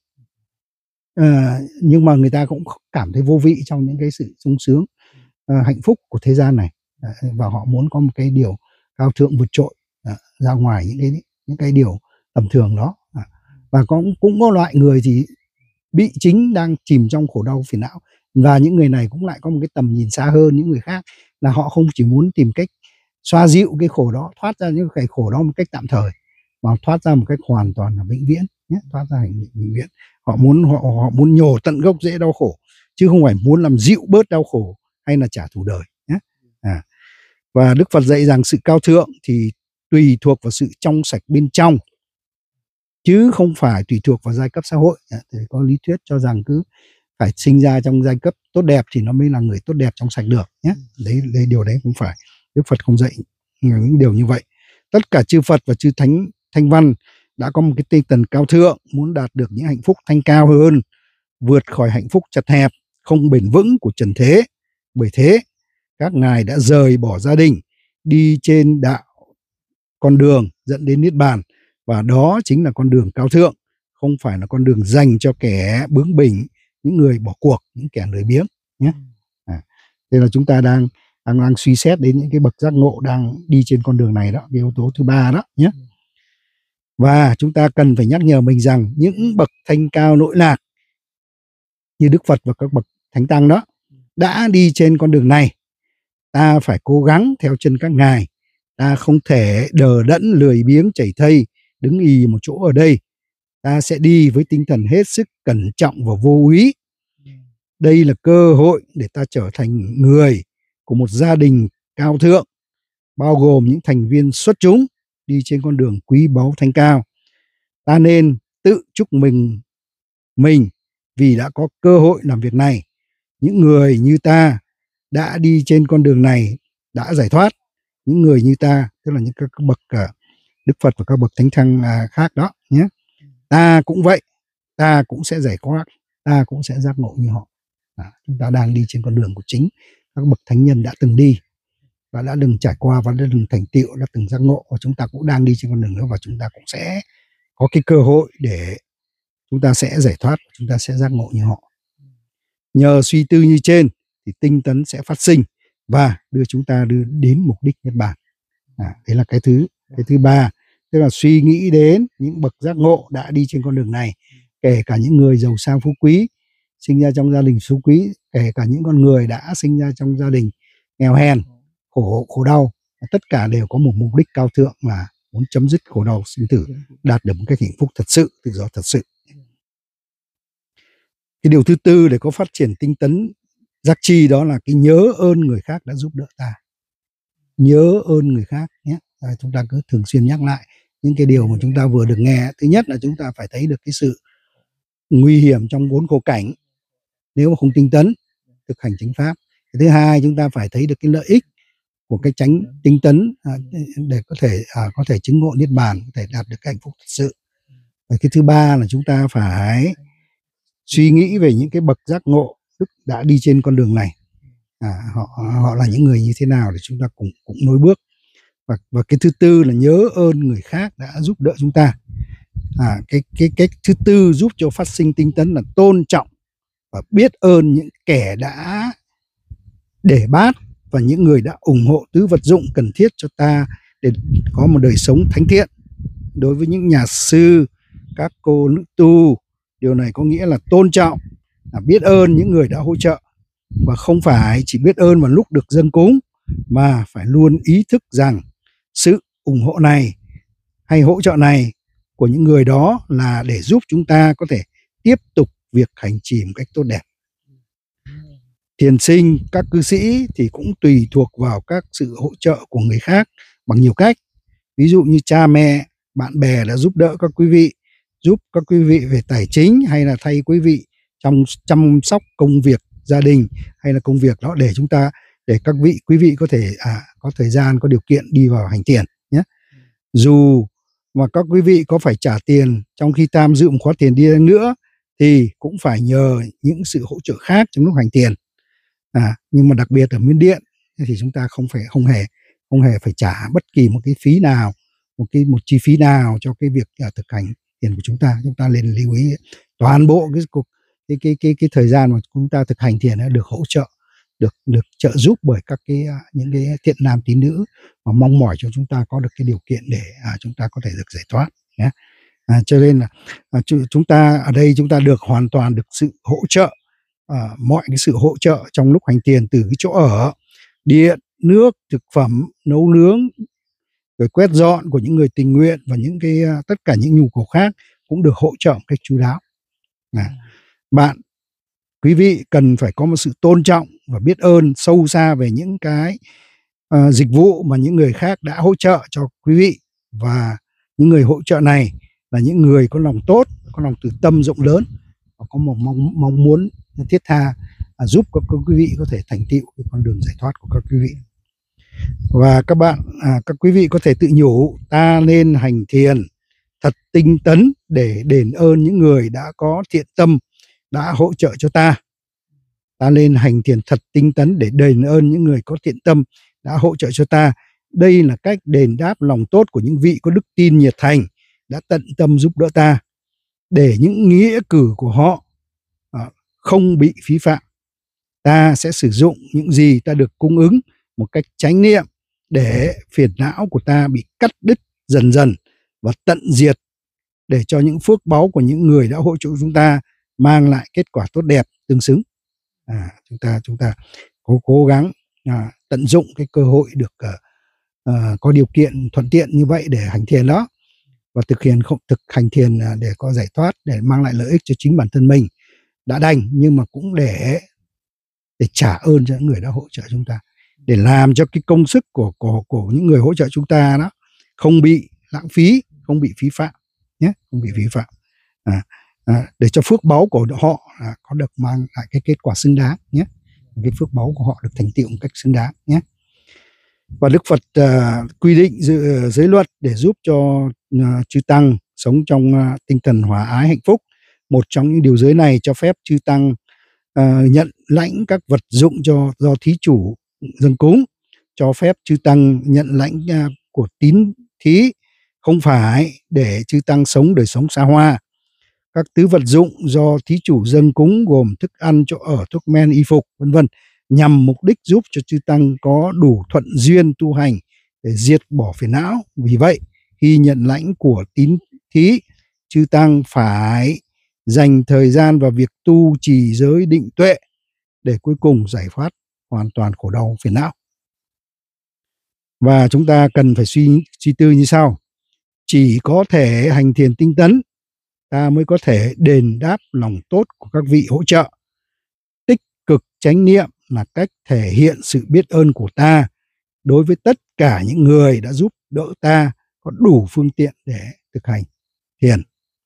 à, nhưng mà người ta cũng cảm thấy vô vị trong những cái sự sung sướng à, hạnh phúc của thế gian này, à, và họ muốn có một cái điều cao thượng vượt trội à, ra ngoài những cái những cái điều tầm thường đó. À, và có, cũng có loại người thì bị chính đang chìm trong khổ đau phiền não, và những người này cũng lại có một cái tầm nhìn xa hơn những người khác, là họ không chỉ muốn tìm cách xoa dịu cái khổ đó, thoát ra những cái khổ đó một cách tạm thời, mà thoát ra một cách hoàn toàn là vĩnh viễn nhé, thoát ra hành vĩnh viễn. Họ muốn họ, họ muốn nhổ tận gốc rễ đau khổ, chứ không phải muốn làm dịu bớt đau khổ hay là trả thù đời nhé. À, và Đức Phật dạy rằng sự cao thượng thì tùy thuộc vào sự trong sạch bên trong, chứ không phải tùy thuộc vào giai cấp xã hội. Thì có lý thuyết cho rằng cứ phải sinh ra trong giai cấp tốt đẹp thì nó mới là người tốt đẹp trong sạch được nhé. Đấy, đấy điều đấy không phải, Đức Phật không dạy những điều như vậy. Tất cả chư Phật và chư thánh thanh văn đã có một cái tinh thần cao thượng, muốn đạt được những hạnh phúc thanh cao hơn, vượt khỏi hạnh phúc chật hẹp, không bền vững của trần thế. Bởi thế, các ngài đã rời bỏ gia đình, đi trên đạo con đường dẫn đến niết bàn, và đó chính là con đường cao thượng, không phải là con đường dành cho kẻ bướng bỉnh, những người bỏ cuộc, những kẻ lười biếng nhé. À, thế là chúng ta đang, đang đang suy xét đến những cái bậc giác ngộ đang đi trên con đường này đó, cái yếu tố thứ ba đó nhé. Và chúng ta cần phải nhắc nhở mình rằng những bậc thanh cao nội lạc như Đức Phật và các bậc thánh tăng đó đã đi trên con đường này, ta phải cố gắng theo chân các ngài. Ta không thể đờ đẫn lười biếng chảy thây, đứng ì một chỗ ở đây. Ta sẽ đi với tinh thần hết sức cẩn trọng và vô úy. Đây là cơ hội để ta trở thành người của một gia đình cao thượng, bao gồm những thành viên xuất chúng đi trên con đường quý báu thanh cao. Ta nên tự chúc mừng mình vì đã có cơ hội làm việc này. Những người như ta đã đi trên con đường này đã giải thoát. Những người như ta, tức là những các bậc uh, Đức Phật và các bậc thánh tăng uh, khác đó nhé. Ta cũng vậy, ta cũng sẽ giải thoát, ta cũng sẽ giác ngộ như họ. À, chúng ta đang đi trên con đường của chính các bậc thánh nhân đã từng đi, và đã từng trải qua, và đã từng thành tựu, đã từng giác ngộ, và chúng ta cũng đang đi trên con đường nữa, và chúng ta cũng sẽ có cái cơ hội để chúng ta sẽ giải thoát, chúng ta sẽ giác ngộ như họ. Nhờ suy tư như trên thì tinh tấn sẽ phát sinh và đưa chúng ta đưa đến mục đích Niết Bàn. À, đấy là cái thứ cái thứ ba, tức là suy nghĩ đến những bậc giác ngộ đã đi trên con đường này, kể cả những người giàu sang phú quý, sinh ra trong gia đình phú quý, kể cả những con người đã sinh ra trong gia đình nghèo hèn, khổ khổ đau, tất cả đều có một mục đích cao thượng là muốn chấm dứt khổ đau sinh tử, đạt được một cách hạnh phúc thật sự, tự do thật sự. Cái điều thứ tư để có phát triển tinh tấn giác chi đó là cái nhớ ơn người khác đã giúp đỡ ta. Nhớ ơn người khác nhé. À, chúng ta cứ thường xuyên nhắc lại những cái điều mà chúng ta vừa được nghe. Thứ nhất là chúng ta phải thấy được cái sự nguy hiểm trong bốn khổ cảnh nếu mà không tinh tấn thực hành chánh pháp. Cái thứ hai, chúng ta phải thấy được cái lợi ích của cái chánh tinh tấn à, để có thể à, có thể chứng ngộ niết bàn, có thể đạt được cái hạnh phúc thật sự. Và cái thứ ba là chúng ta phải suy nghĩ về những cái bậc giác ngộ đức đã đi trên con đường này, à, họ họ là những người như thế nào để chúng ta cùng cũng nối bước. Và, và cái thứ tư là nhớ ơn người khác đã giúp đỡ chúng ta. À, cái cái cái thứ tư giúp cho phát sinh tinh tấn là tôn trọng và biết ơn những kẻ đã để bát và những người đã ủng hộ tứ vật dụng cần thiết cho ta để có một đời sống thánh thiện. Đối với những nhà sư, các cô nữ tu, điều này có nghĩa là tôn trọng, là biết ơn những người đã hỗ trợ, và không phải chỉ biết ơn vào lúc được dâng cúng, mà phải luôn ý thức rằng sự ủng hộ này hay hỗ trợ này của những người đó là để giúp chúng ta có thể tiếp tục việc hành trì một cách tốt đẹp. Thiền sinh, các cư sĩ thì cũng tùy thuộc vào các sự hỗ trợ của người khác bằng nhiều cách. Ví dụ như cha mẹ, bạn bè đã giúp đỡ các quý vị, giúp các quý vị về tài chính, hay là thay quý vị trong chăm sóc công việc gia đình, hay là công việc đó để chúng ta để các vị quý vị có thể à, có thời gian, có điều kiện đi vào hành thiền nhé. Dù mà các quý vị có phải trả tiền trong khi tham dự một khóa thiền đi nữa thì cũng phải nhờ những sự hỗ trợ khác trong lúc hành thiền. À, nhưng mà đặc biệt ở Miến Điện thì chúng ta không phải không hề không hề phải trả bất kỳ một cái phí nào, một cái một chi phí nào cho cái việc uh, thực hành thiền của chúng ta. Chúng ta nên lưu ý toàn bộ cái cuộc cái cái cái cái thời gian mà chúng ta thực hành thiền được hỗ trợ, được được trợ giúp bởi các cái uh, những cái thiện nam tín nữ mà mong mỏi cho chúng ta có được cái điều kiện để uh, chúng ta có thể được giải thoát nhé. À, cho nên là à, chúng ta ở đây chúng ta được hoàn toàn được sự hỗ trợ, à, mọi cái sự hỗ trợ trong lúc hành thiền, từ cái chỗ ở, điện, nước, thực phẩm, nấu nướng, rồi quét dọn của những người tình nguyện, và những cái tất cả những nhu cầu khác cũng được hỗ trợ một cách chu đáo. À, bạn quý vị cần phải có một sự tôn trọng và biết ơn sâu xa về những cái uh, dịch vụ mà những người khác đã hỗ trợ cho quý vị, và những người hỗ trợ này là những người có lòng tốt, có lòng từ tâm rộng lớn, và có một mong mong muốn thiết tha à, giúp các, các quý vị có thể thành tựu cái con đường giải thoát của các quý vị. Và các bạn, à, các quý vị có thể tự nhủ: ta nên hành thiền thật tinh tấn để đền ơn những người đã có thiện tâm, đã hỗ trợ cho ta. Ta nên hành thiền thật tinh tấn để đền ơn những người có thiện tâm, đã hỗ trợ cho ta. Đây là cách đền đáp lòng tốt của những vị có đức tin nhiệt thành, đã tận tâm giúp đỡ ta, để những nghĩa cử của họ à, không bị phí phạm. Ta sẽ sử dụng những gì ta được cung ứng một cách chánh niệm, để phiền não của ta bị cắt đứt dần dần và tận diệt, để cho những phước báu của những người đã hỗ trợ chúng ta mang lại kết quả tốt đẹp tương xứng. À, chúng ta chúng ta cố cố gắng à, tận dụng cái cơ hội được uh, uh, có điều kiện thuận tiện như vậy để hành thiền đó, và thực hiện không thực hành thiền uh, để có giải thoát, để mang lại lợi ích cho chính bản thân mình đã đành, nhưng mà cũng để để trả ơn cho những người đã hỗ trợ chúng ta, để làm cho cái công sức của của của những người hỗ trợ chúng ta đó không bị lãng phí, không bị phí phạm nhé, không bị phí phạm. À, à, để cho phước báu của họ à, có được mang lại cái kết quả xứng đáng nhé, cái phước báu của họ được thành tựu một cách xứng đáng nhé. Và Đức Phật uh, quy định giới, giới luật để giúp cho uh, chư tăng sống trong uh, tinh thần hòa ái hạnh phúc. Một trong những điều giới này cho phép chư tăng uh, nhận lãnh các vật dụng cho do thí chủ dâng cúng, cho phép chư tăng nhận lãnh uh, của tín thí, không phải để chư tăng sống đời sống xa hoa. các thứ vật dụng do thí chủ dâng cúng gồm thức ăn, chỗ ở, thuốc men, y phục, vân vân, nhằm mục đích giúp cho chư tăng có đủ thuận duyên tu hành để diệt bỏ phiền não. Vì vậy, khi nhận lãnh của tín thí, chư tăng phải dành thời gian vào việc tu trì giới định tuệ để cuối cùng giải thoát hoàn toàn khổ đau phiền não. Và chúng ta cần phải suy suy tư như sau: chỉ có thể hành thiền tinh tấn, ta mới có thể đền đáp lòng tốt của các vị hỗ trợ. Tích cực chánh niệm là cách thể hiện sự biết ơn của ta đối với tất cả những người đã giúp đỡ ta có đủ phương tiện để thực hành thiền.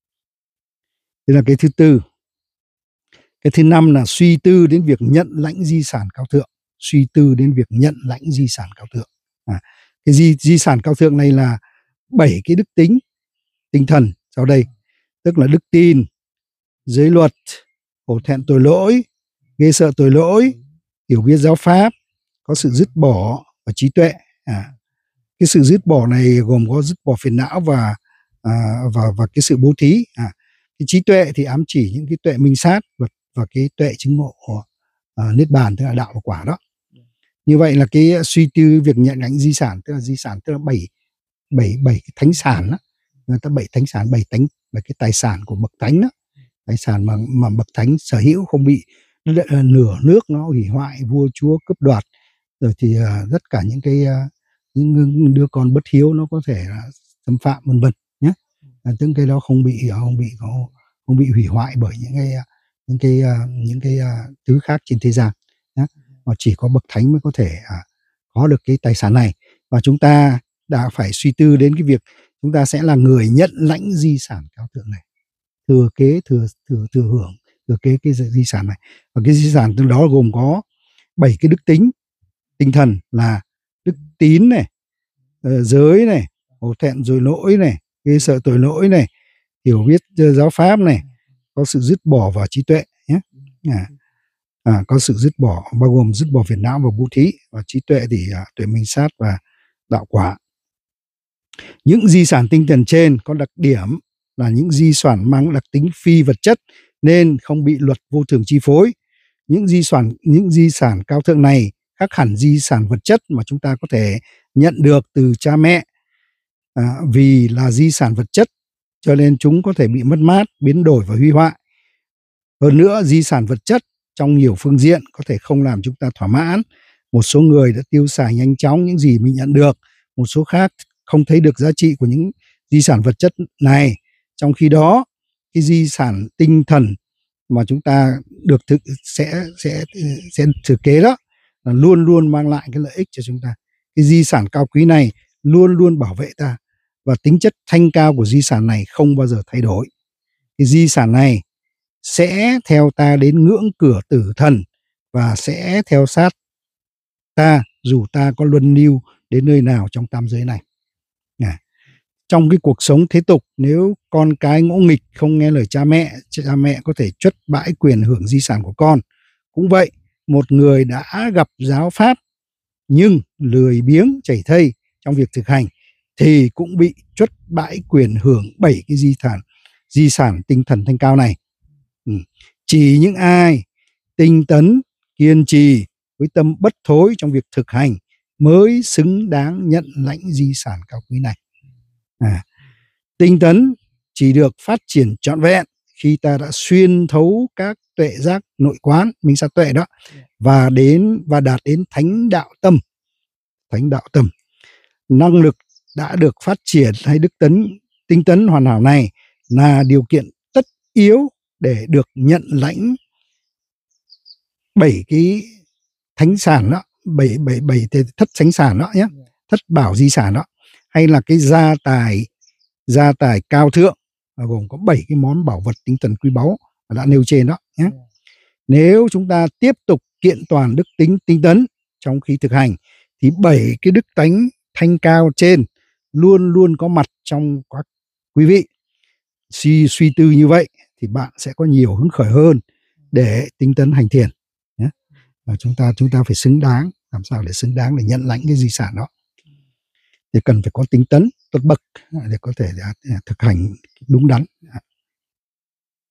Đây là cái thứ tư. Cái thứ năm là suy tư đến việc nhận lãnh di sản cao thượng. Suy tư đến việc nhận lãnh di sản cao thượng. À, cái di, di sản cao thượng này là bảy cái đức tính tinh thần sau đây, tức là đức tin, giới luật, hổ thẹn tội lỗi, ghê sợ tội lỗi, hiểu biết giáo pháp, có sự dứt bỏ và trí tuệ. À, cái sự dứt bỏ này gồm có dứt bỏ phiền não và à, và và cái sự bố thí. À, cái trí tuệ thì ám chỉ những cái tuệ minh sát và, và cái tuệ chứng ngộ à, niết bàn, tức là đạo và quả đó. Như vậy là cái suy tư việc nhận lãnh di sản, tức là di sản tức là bảy bảy bảy cái thánh sản đó. Người ta bảy thánh sản, bảy tánh, bảy cái tài sản của bậc thánh đó, tài sản mà mà bậc thánh sở hữu, không bị nửa nước nó hủy hoại, vua chúa cướp đoạt, rồi thì uh, tất cả những cái uh, những đứa con bất hiếu nó có thể là xâm phạm, vân vân nhé. Những cái đó không bị không bị không, không bị hủy hoại bởi những cái những cái uh, những cái uh, thứ khác trên thế gian nhé. Mà chỉ có bậc thánh mới có thể uh, có được cái tài sản này. Và chúng ta đã phải suy tư đến cái việc chúng ta sẽ là người nhận lãnh di sản cao thượng này, thừa kế, thừa thừa thừa hưởng, thừa kế cái di sản này. Và cái di sản từ đó gồm có bảy cái đức tính tinh thần là đức tín này, giới này, hổ thẹn rồi lỗi này, ghê sợ tội lỗi này, hiểu biết giáo pháp này, có sự dứt bỏ và trí tuệ nhé. À, à, có sự dứt bỏ bao gồm dứt bỏ phiền não và bố thí, và trí tuệ thì à, tuệ minh sát và đạo quả. Những di sản tinh thần trên có đặc điểm là những di sản mang đặc tính phi vật chất nên không bị luật vô thường chi phối. Những di sản những di sản cao thượng này khác hẳn di sản vật chất mà chúng ta có thể nhận được từ cha mẹ. À, vì là di sản vật chất cho nên chúng có thể bị mất mát, biến đổi và hủy hoại. Hơn nữa, di sản vật chất trong nhiều phương diện có thể không làm chúng ta thỏa mãn. Một số người đã tiêu xài nhanh chóng những gì mình nhận được, một số khác không thấy được giá trị của những di sản vật chất này. Trong khi đó, cái di sản tinh thần mà chúng ta được thực sẽ sẽ sẽ thừa kế đó là luôn luôn mang lại cái lợi ích cho chúng ta. Cái di sản cao quý này luôn luôn bảo vệ ta, và tính chất thanh cao của di sản này không bao giờ thay đổi. Cái di sản này sẽ theo ta đến ngưỡng cửa tử thần và sẽ theo sát ta dù ta có luân lưu đến nơi nào trong tam giới này. À, trong cái cuộc sống thế tục, nếu con cái ngỗ nghịch không nghe lời cha mẹ, cha mẹ có thể truất bãi quyền hưởng di sản của con. Cũng vậy, một người đã gặp giáo pháp nhưng lười biếng chảy thây trong việc thực hành thì cũng bị truất bãi quyền hưởng bảy cái di sản di sản tinh thần thanh cao này. Ừ. Chỉ những ai tinh tấn, kiên trì với tâm bất thối trong việc thực hành mới xứng đáng nhận lãnh di sản cao quý này. À, tinh tấn chỉ được phát triển trọn vẹn khi ta đã xuyên thấu các tuệ giác nội quán, minh sát tuệ đó, và đến và đạt đến thánh đạo tâm. Thánh đạo tâm, năng lực đã được phát triển hay đức tấn tinh tấn hoàn hảo này là điều kiện tất yếu để được nhận lãnh bảy cái thánh sản đó, bảy bảy bảy thất thánh sản đó nhé, thất bảo di sản đó, hay là cái gia tài gia tài cao thượng, gồm có bảy cái món bảo vật tinh thần quý báu đã nêu trên đó nhé. Nếu chúng ta tiếp tục kiện toàn đức tính tinh tấn trong khi thực hành thì bảy cái đức tánh thanh cao trên luôn luôn có mặt trong các quý vị. Suy suy tư như vậy thì bạn sẽ có nhiều hứng khởi hơn để tinh tấn hành thiền nhé. Và chúng ta chúng ta phải xứng đáng, làm sao để xứng đáng để nhận lãnh cái di sản đó thì cần phải có tinh tấn tốt bậc để có thể thực hành đúng đắn.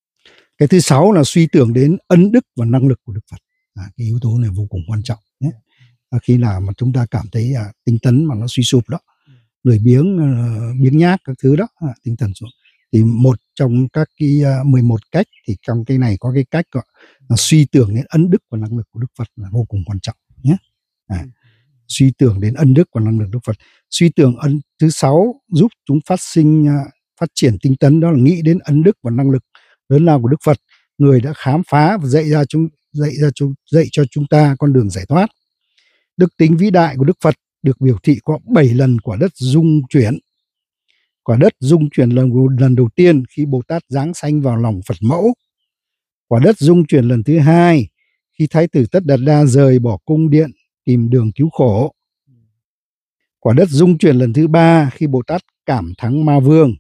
Cái thứ sáu là suy tưởng đến ân đức và năng lực của Đức Phật. À, cái yếu tố này vô cùng quan trọng nhé. À, khi nào mà chúng ta cảm thấy à, tinh tấn mà nó suy sụp đó, lười biếng, uh, biếng nhác các thứ đó, à, tinh thần xuống, thì một trong các cái uh, mười một cách thì trong cái này có cái cách gọi là suy tưởng đến ân đức và năng lực của Đức Phật là vô cùng quan trọng nhé. À, suy tưởng đến ân đức và năng lực Đức Phật. Suy tưởng ân thứ sáu giúp chúng phát sinh uh, phát triển tinh tấn, đó là nghĩ đến ân đức và năng lực lớn lao của Đức Phật, người đã khám phá và dạy ra chúng dạy ra chúng dạy cho chúng ta con đường giải thoát. Đức tính vĩ đại của Đức Phật được biểu thị có bảy lần quả đất rung chuyển. Quả đất rung chuyển lần lần đầu tiên khi Bồ Tát giáng sanh vào lòng Phật mẫu. Quả đất rung chuyển lần thứ hai khi Thái tử Tất Đạt Đa rời bỏ cung điện tìm đường cứu khổ. Quả đất rung chuyển lần thứ ba khi Bồ Tát cảm thắng Ma Vương.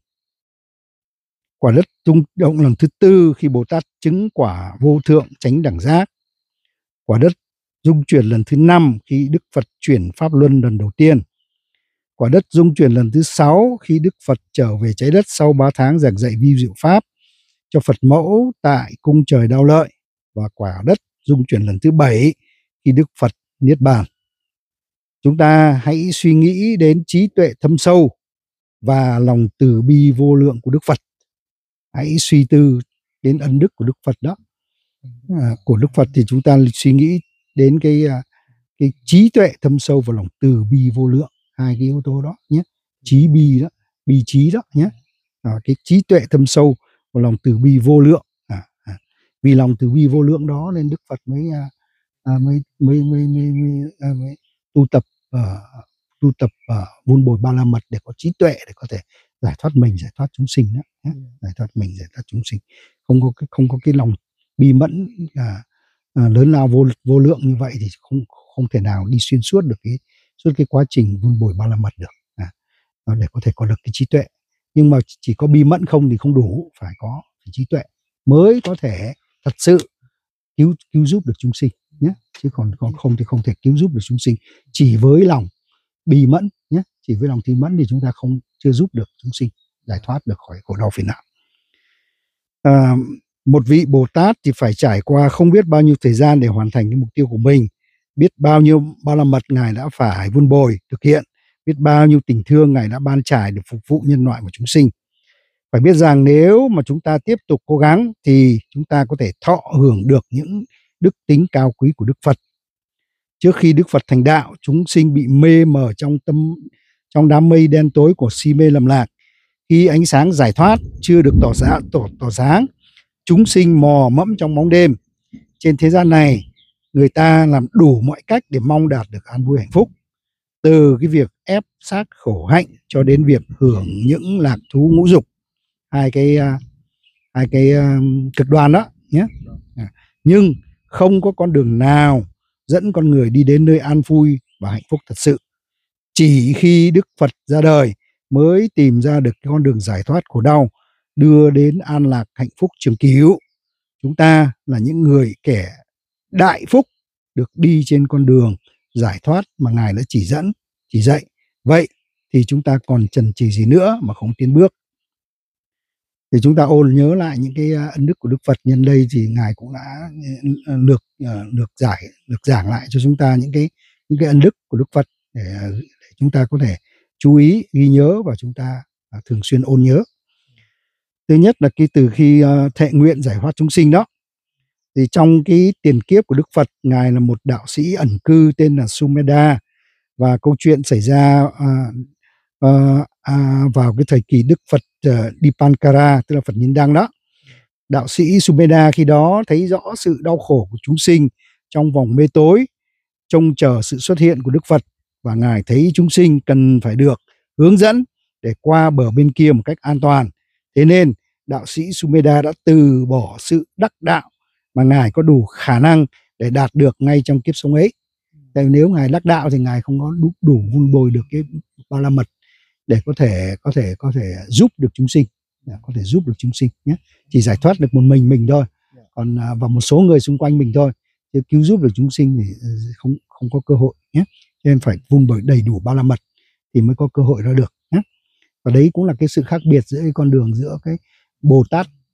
Quả đất rung động lần thứ tư khi Bồ Tát chứng quả vô thượng chánh đẳng giác. Quả đất rung chuyển lần thứ năm khi Đức Phật chuyển Pháp Luân lần đầu tiên. Quả đất rung chuyển lần thứ sáu khi Đức Phật trở về trái đất sau ba tháng giảng dạy vi diệu Pháp cho Phật mẫu tại cung trời Đao Lợi. Và quả đất rung chuyển lần thứ bảy khi Đức Phật Niết Bàn. Chúng ta hãy suy nghĩ đến trí tuệ thâm sâu và lòng từ bi vô lượng của Đức Phật. Hãy suy tư đến ân đức của Đức Phật đó. À, của Đức Phật thì chúng ta suy nghĩ đến cái cái trí tuệ thâm sâu và lòng từ bi vô lượng, hai cái yếu tố đó nhé. Trí bi đó, bi trí đó nhé. À, cái trí tuệ thâm sâu và lòng từ bi vô lượng. À, à. Vì lòng từ bi vô lượng đó nên Đức Phật mới à, mới, mới, mới, mới, mới, à, mới tu tập uh, tu tập uh, vun bồi ba la mật để có trí tuệ để có thể giải thoát mình, giải thoát chúng sinh đó nhé. Giải thoát mình, giải thoát chúng sinh. Không có cái không có cái lòng bi mẫn à, à, lớn lao vô vô lượng như vậy thì không không thể nào đi xuyên suốt được cái suốt cái quá trình vun bồi ba la mật được, à, để có thể có được cái trí tuệ. Nhưng mà chỉ có bi mẫn không thì không đủ, phải có phải trí tuệ mới có thể thật sự cứu cứu giúp được chúng sinh nhé. Chứ còn còn không thì không thể cứu giúp được chúng sinh. Chỉ với lòng bi mẫn nhé, chỉ với lòng bi mẫn thì chúng ta không chưa giúp được chúng sinh giải thoát được khỏi khổ đau phiền não. À, một vị Bồ Tát thì phải trải qua không biết bao nhiêu thời gian để hoàn thành cái mục tiêu của mình, biết bao nhiêu ba la mật Ngài đã phải vun bồi thực hiện, biết bao nhiêu tình thương Ngài đã ban trải để phục vụ nhân loại và chúng sinh. Phải biết rằng nếu mà chúng ta tiếp tục cố gắng thì chúng ta có thể thọ hưởng được những đức tính cao quý của Đức Phật. Trước khi Đức Phật thành đạo, chúng sinh bị mê mờ trong tâm trong đám mây đen tối của si mê lầm lạc. Khi ánh sáng giải thoát chưa được tỏ ra tỏ, tỏ sáng, chúng sinh mò mẫm trong bóng đêm. Trên thế gian này, người ta làm đủ mọi cách để mong đạt được an vui hạnh phúc. Từ cái việc ép xác khổ hạnh cho đến việc hưởng những lạc thú ngũ dục, hai cái hai cái cực đoan đó nhé. Nhưng không có con đường nào dẫn con người đi đến nơi an vui và hạnh phúc thật sự. Chỉ khi Đức Phật ra đời mới tìm ra được con đường giải thoát khổ đau, đưa đến an lạc hạnh phúc trường cửu. Chúng ta là những người kẻ đại phúc được đi trên con đường giải thoát mà Ngài đã chỉ dẫn, chỉ dạy. Vậy thì chúng ta còn chần chừ gì nữa mà không tiến bước? Thì chúng ta ôn nhớ lại những cái ân đức của Đức Phật. Nhân đây thì Ngài cũng đã lược lược giải lược giảng lại cho chúng ta những cái những cái ân đức của Đức Phật để, để chúng ta có thể chú ý, ghi nhớ và chúng ta thường xuyên ôn nhớ. Thứ nhất là cái từ khi thệ nguyện giải thoát chúng sinh đó, thì trong cái tiền kiếp của Đức Phật, Ngài là một đạo sĩ ẩn cư tên là Sumedha, và câu chuyện xảy ra à, à, à, vào cái thời kỳ Đức Phật uh, Dipankara, tức là Phật Nhiên Đăng đó. Đạo sĩ Sumedha khi đó thấy rõ sự đau khổ của chúng sinh trong vòng mê tối, trông chờ sự xuất hiện của Đức Phật, và Ngài thấy chúng sinh cần phải được hướng dẫn để qua bờ bên kia một cách an toàn. Thế nên đạo sĩ Sumedha đã từ bỏ sự đắc đạo mà Ngài có đủ khả năng để đạt được ngay trong kiếp sống ấy. Tại nếu Ngài đắc đạo thì Ngài không có đủ, đủ vun bồi được cái ba la mật để có thể có thể có thể giúp được chúng sinh, có thể giúp được chúng sinh nhé. Chỉ giải thoát được một mình mình thôi, còn và một số người xung quanh mình thôi, chứ cứu giúp được chúng sinh thì không không có cơ hội nhé. Cho nên phải vun bồi đầy đủ ba la mật thì mới có cơ hội ra được nhé. Và đấy cũng là cái sự khác biệt giữa cái con đường giữa cái Bồ Tát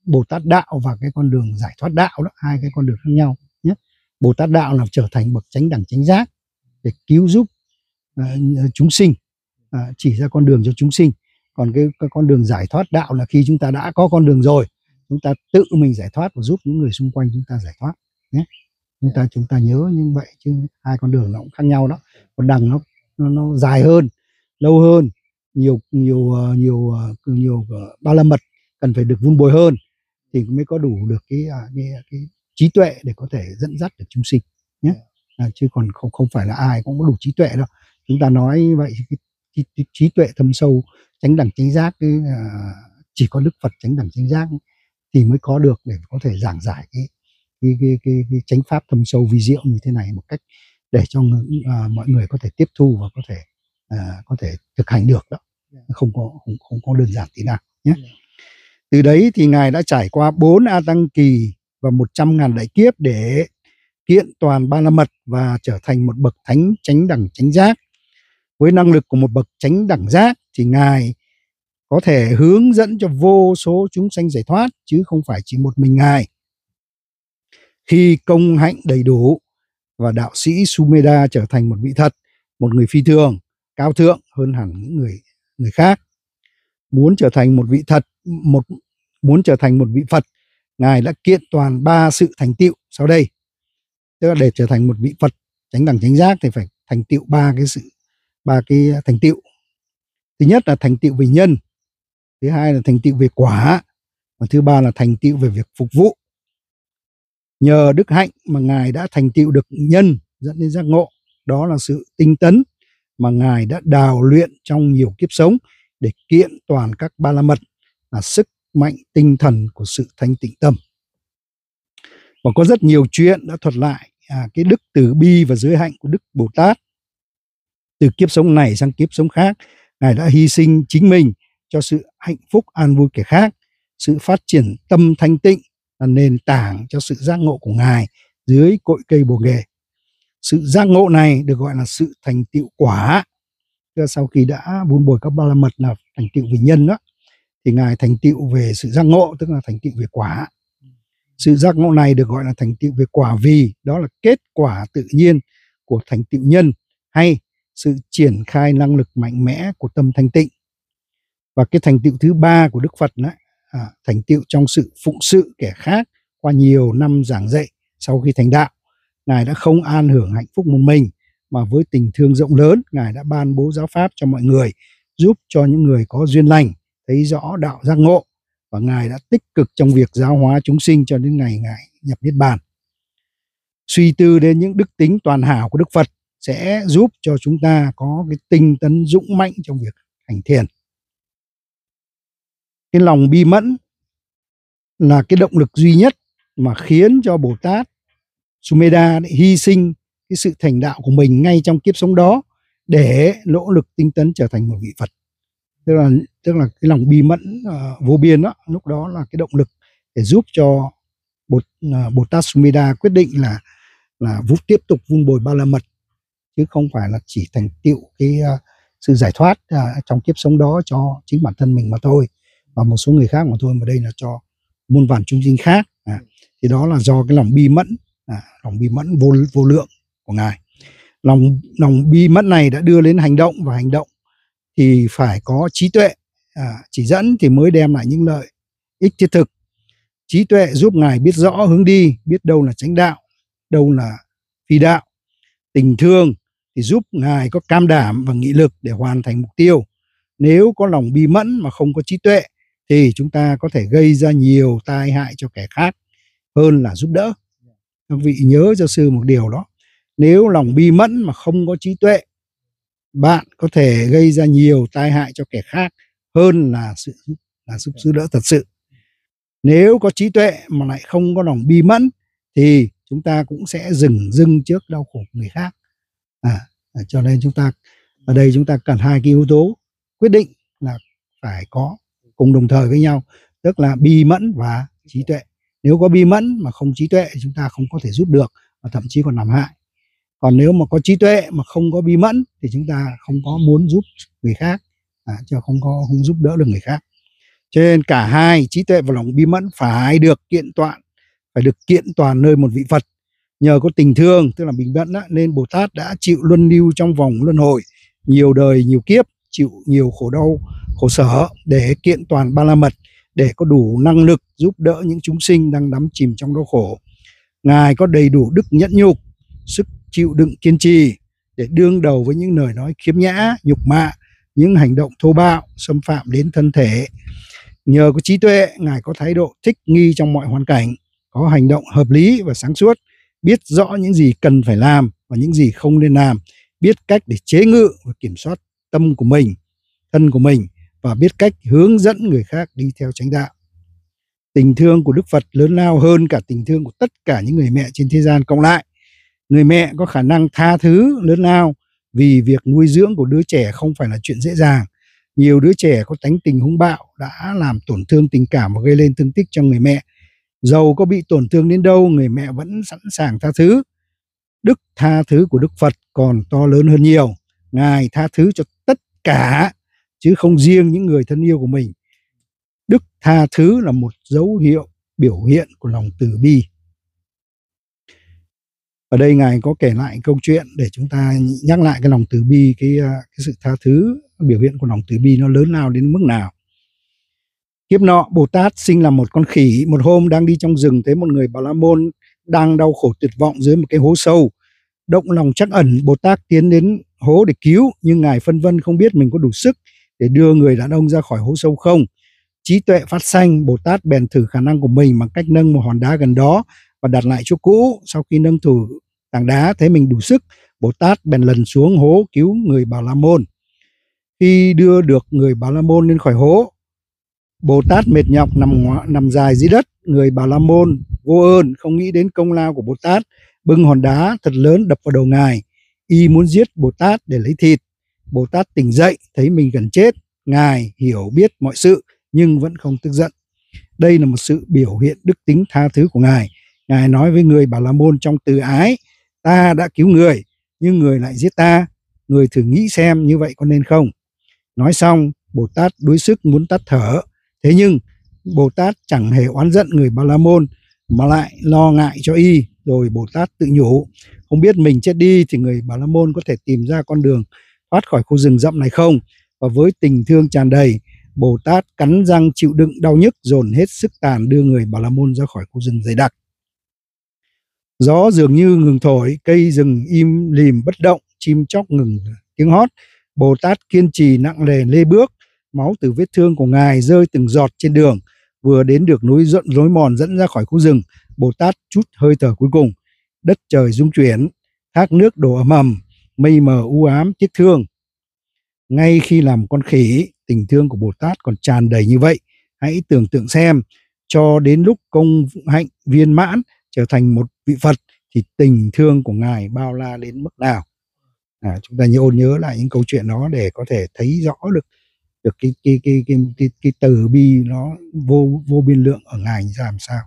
Bồ Tát đạo và cái con đường giải thoát đạo đó, hai cái con đường khác nhau nhé. Bồ Tát đạo là trở thành bậc chánh đẳng chánh giác để cứu giúp uh, chúng sinh, uh, chỉ ra con đường cho chúng sinh. Còn cái, cái con đường giải thoát đạo là khi chúng ta đã có con đường rồi, chúng ta tự mình giải thoát và giúp những người xung quanh chúng ta giải thoát nhé. Chúng ta chúng ta nhớ như vậy, chứ hai con đường nó cũng khác nhau đó. Con đằng nó nó, nó dài hơn, lâu hơn, nhiều nhiều nhiều nhiều, nhiều ba la mật cần phải được vun bồi hơn thì mới có đủ được cái cái, cái trí tuệ để có thể dẫn dắt được chúng sinh nhé. À, chứ còn không không phải là ai cũng có đủ trí tuệ đâu. Chúng ta nói vậy cái, cái, cái trí tuệ thâm sâu chánh đẳng chánh giác cái, à, chỉ có Đức Phật chánh đẳng chánh giác thì mới có được để có thể giảng giải cái cái cái cái, cái chánh pháp thâm sâu vi diệu như thế này một cách để cho à, mọi người có thể tiếp thu và có thể à, có thể thực hành được đó. Không có không, không có đơn giản tí nào nhé. Từ đấy thì ngài đã trải qua bốn a tăng kỳ và một trăm ngàn đại kiếp để kiện toàn ba la mật và trở thành một bậc thánh chánh đẳng chánh giác. Với năng lực của một bậc chánh đẳng giác thì ngài có thể hướng dẫn cho vô số chúng sanh giải thoát, chứ không phải chỉ một mình ngài. Khi công hạnh đầy đủ và đạo sĩ Sumedha trở thành một vị thật, một người phi thường, cao thượng hơn hẳn những người người khác. Muốn trở thành một vị thật, một muốn trở thành một vị Phật, ngài đã kiện toàn ba sự thành tựu sau đây. Tức là để trở thành một vị Phật chánh đẳng chánh giác thì phải thành tựu ba cái sự ba cái thành tựu. Thứ nhất là thành tựu về nhân, thứ hai là thành tựu về quả, và thứ ba là thành tựu về việc phục vụ. Nhờ đức hạnh mà ngài đã thành tựu được nhân dẫn đến giác ngộ, đó là sự tinh tấn mà ngài đã đào luyện trong nhiều kiếp sống để kiện toàn các ba la mật, là sức mạnh tinh thần của sự thanh tịnh tâm. Và có rất nhiều chuyện đã thuật lại à, cái đức từ bi và giới hạnh của Đức Bồ Tát. Từ kiếp sống này sang kiếp sống khác, ngài đã hy sinh chính mình cho sự hạnh phúc an vui kẻ khác. Sự phát triển tâm thanh tịnh là nền tảng cho sự giác ngộ của ngài dưới cội cây Bồ Đề. Sự giác ngộ này được gọi là sự thành tựu quả. Sau khi đã vun bồi các ba la mật là thành tựu về nhân đó, thì ngài thành tựu về sự giác ngộ, tức là thành tựu về quả. Sự giác ngộ này được gọi là thành tựu về quả, vì đó là kết quả tự nhiên của thành tựu nhân, hay sự triển khai năng lực mạnh mẽ của tâm thanh tịnh. Và cái thành tựu thứ ba của Đức Phật đó, à, thành tựu trong sự phụng sự kẻ khác qua nhiều năm giảng dạy. Sau khi thành đạo, ngài đã không an hưởng hạnh phúc một mình, mà với tình thương rộng lớn, ngài đã ban bố giáo pháp cho mọi người, giúp cho những người có duyên lành thấy rõ đạo giác ngộ, và ngài đã tích cực trong việc giáo hóa chúng sinh cho đến ngày ngài nhập niết bàn. Suy tư đến những đức tính toàn hảo của Đức Phật sẽ giúp cho chúng ta có cái tinh tấn dũng mãnh trong việc hành thiền. Cái lòng bi mẫn là cái động lực duy nhất mà khiến cho Bồ Tát Sumedha hy sinh cái sự thành đạo của mình ngay trong kiếp sống đó để nỗ lực tinh tấn trở thành một vị Phật. Tức là tức là cái lòng bi mẫn uh, vô biên đó, lúc đó là cái động lực để giúp cho Bồ, uh, Bồ Tát Sumedha quyết định là là vũ tiếp tục vun bồi ba la mật, chứ không phải là chỉ thành tựu cái uh, sự giải thoát uh, trong kiếp sống đó cho chính bản thân mình mà thôi, và một số người khác mà thôi, mà đây là cho muôn vàn chúng sinh khác. À, thì đó là do cái lòng bi mẫn, à, lòng bi mẫn vô vô lượng của ngài. Lòng lòng bi mẫn này đã đưa đến hành động, và hành động thì phải có trí tuệ à, chỉ dẫn thì mới đem lại những lợi ích thiết thực. Trí tuệ giúp ngài biết rõ hướng đi, biết đâu là chánh đạo, đâu là phi đạo. Tình thương thì giúp ngài có cam đảm và nghị lực để hoàn thành mục tiêu. Nếu có lòng bi mẫn mà không có trí tuệ thì chúng ta có thể gây ra nhiều tai hại cho kẻ khác hơn là giúp đỡ. Các vị nhớ cho sư một điều đó. Nếu lòng bi mẫn mà không có trí tuệ, bạn có thể gây ra nhiều tai hại cho kẻ khác hơn là sự là giúp giúp đỡ thật sự. Nếu có trí tuệ mà lại không có lòng bi mẫn thì chúng ta cũng sẽ dừng dưng trước đau khổ của người khác. À, cho nên chúng ta ở đây chúng ta cần hai cái yếu tố quyết định là phải có cùng đồng thời với nhau, tức là bi mẫn và trí tuệ. Nếu có bi mẫn mà không trí tuệ thì chúng ta không có thể giúp được, và thậm chí còn làm hại. Còn nếu mà có trí tuệ mà không có bi mẫn thì chúng ta không có muốn giúp người khác, à, chứ không có không giúp đỡ được người khác. Cho nên cả hai trí tuệ và lòng bi mẫn phải được kiện toàn, phải được kiện toàn nơi một vị Phật. Nhờ có tình thương, tức là bình mẫn đó, nên Bồ Tát đã chịu luân lưu trong vòng luân hồi nhiều đời nhiều kiếp, chịu nhiều khổ đau khổ sở để kiện toàn ba la mật, để có đủ năng lực giúp đỡ những chúng sinh đang đắm chìm trong đau khổ. Ngài có đầy đủ đức nhẫn nhục, sức chịu đựng kiên trì để đương đầu với những lời nói khiếm nhã, nhục mạ, những hành động thô bạo xâm phạm đến thân thể. Nhờ có trí tuệ, Ngài có thái độ thích nghi trong mọi hoàn cảnh, có hành động hợp lý và sáng suốt, biết rõ những gì cần phải làm và những gì không nên làm, biết cách để chế ngự và kiểm soát tâm của mình, thân của mình, và biết cách hướng dẫn người khác đi theo chánh đạo. Tình thương của Đức Phật lớn lao hơn cả tình thương của tất cả những người mẹ trên thế gian cộng lại. Người mẹ có khả năng tha thứ lớn lao vì việc nuôi dưỡng của đứa trẻ không phải là chuyện dễ dàng. Nhiều đứa trẻ có tánh tình hung bạo đã làm tổn thương tình cảm và gây lên thương tích cho người mẹ. Dầu có bị tổn thương đến đâu, người mẹ vẫn sẵn sàng tha thứ. Đức tha thứ của Đức Phật còn to lớn hơn nhiều. Ngài tha thứ cho tất cả, chứ không riêng những người thân yêu của mình. Đức tha thứ là một dấu hiệu biểu hiện của lòng từ bi. Ở đây Ngài có kể lại câu chuyện để chúng ta nhắc lại cái lòng từ bi, cái, cái sự tha thứ, biểu hiện của lòng từ bi nó lớn lao đến mức nào. Kiếp nọ, Bồ Tát sinh làm một con khỉ. Một hôm đang đi trong rừng, thấy một người Bà La Môn đang đau khổ tuyệt vọng dưới một cái hố sâu. Động lòng trắc ẩn, Bồ Tát tiến đến hố để cứu, nhưng Ngài phân vân không biết mình có đủ sức để đưa người đàn ông ra khỏi hố sâu không. Trí tuệ phát sanh, Bồ Tát bèn thử khả năng của mình bằng cách nâng một hòn đá gần đó và đặt lại chỗ cũ. Sau khi nâng thử tảng đá thấy mình đủ sức, Bồ Tát bèn lần xuống hố cứu người Bà La Môn. Khi đưa được người Bà La Môn lên khỏi hố, Bồ Tát mệt nhọc nằm nằm dài dưới đất. Người Bà La Môn vô ơn, không nghĩ đến công lao của Bồ Tát, bưng hòn đá thật lớn đập vào đầu Ngài. Y muốn giết Bồ Tát để lấy thịt. Bồ Tát tỉnh dậy, thấy mình gần chết. Ngài hiểu biết mọi sự nhưng vẫn không tức giận. Đây là một sự biểu hiện đức tính tha thứ của Ngài. Ngài nói với người Bà La Môn trong từ ái: ta đã cứu người, nhưng người lại giết ta. Người thử nghĩ xem như vậy có nên không? Nói xong, Bồ Tát đuối sức muốn tắt thở. Thế nhưng Bồ Tát chẳng hề oán giận người Bà La Môn, mà lại lo ngại cho y. Rồi Bồ Tát tự nhủ, không biết mình chết đi thì người Bà La Môn có thể tìm ra con đường thoát khỏi khu rừng rậm này không? Và với tình thương tràn đầy, Bồ Tát cắn răng chịu đựng đau nhức, dồn hết sức tàn đưa người Bà La Môn ra khỏi khu rừng dày đặc. Gió dường như ngừng thổi, cây rừng im lìm bất động, chim chóc ngừng tiếng hót. Bồ Tát kiên trì nặng nề lê bước, máu từ vết thương của Ngài rơi từng giọt trên đường. Vừa đến được núi rậm rối mòn dẫn ra khỏi khu rừng, Bồ Tát trút hơi thở cuối cùng. Đất trời rung chuyển, thác nước đổ ầm ầm, mây mờ u ám tiếc thương. Ngay khi làm con khỉ, tình thương của Bồ Tát còn tràn đầy như vậy. Hãy tưởng tượng xem, cho đến lúc công hạnh viên mãn, trở thành một vị Phật, thì tình thương của Ngài bao la đến mức nào. À, chúng ta nhớ ôn nhớ lại những câu chuyện đó để có thể thấy rõ được được cái cái cái cái cái, cái từ bi nó vô vô biên lượng ở Ngài ra làm sao.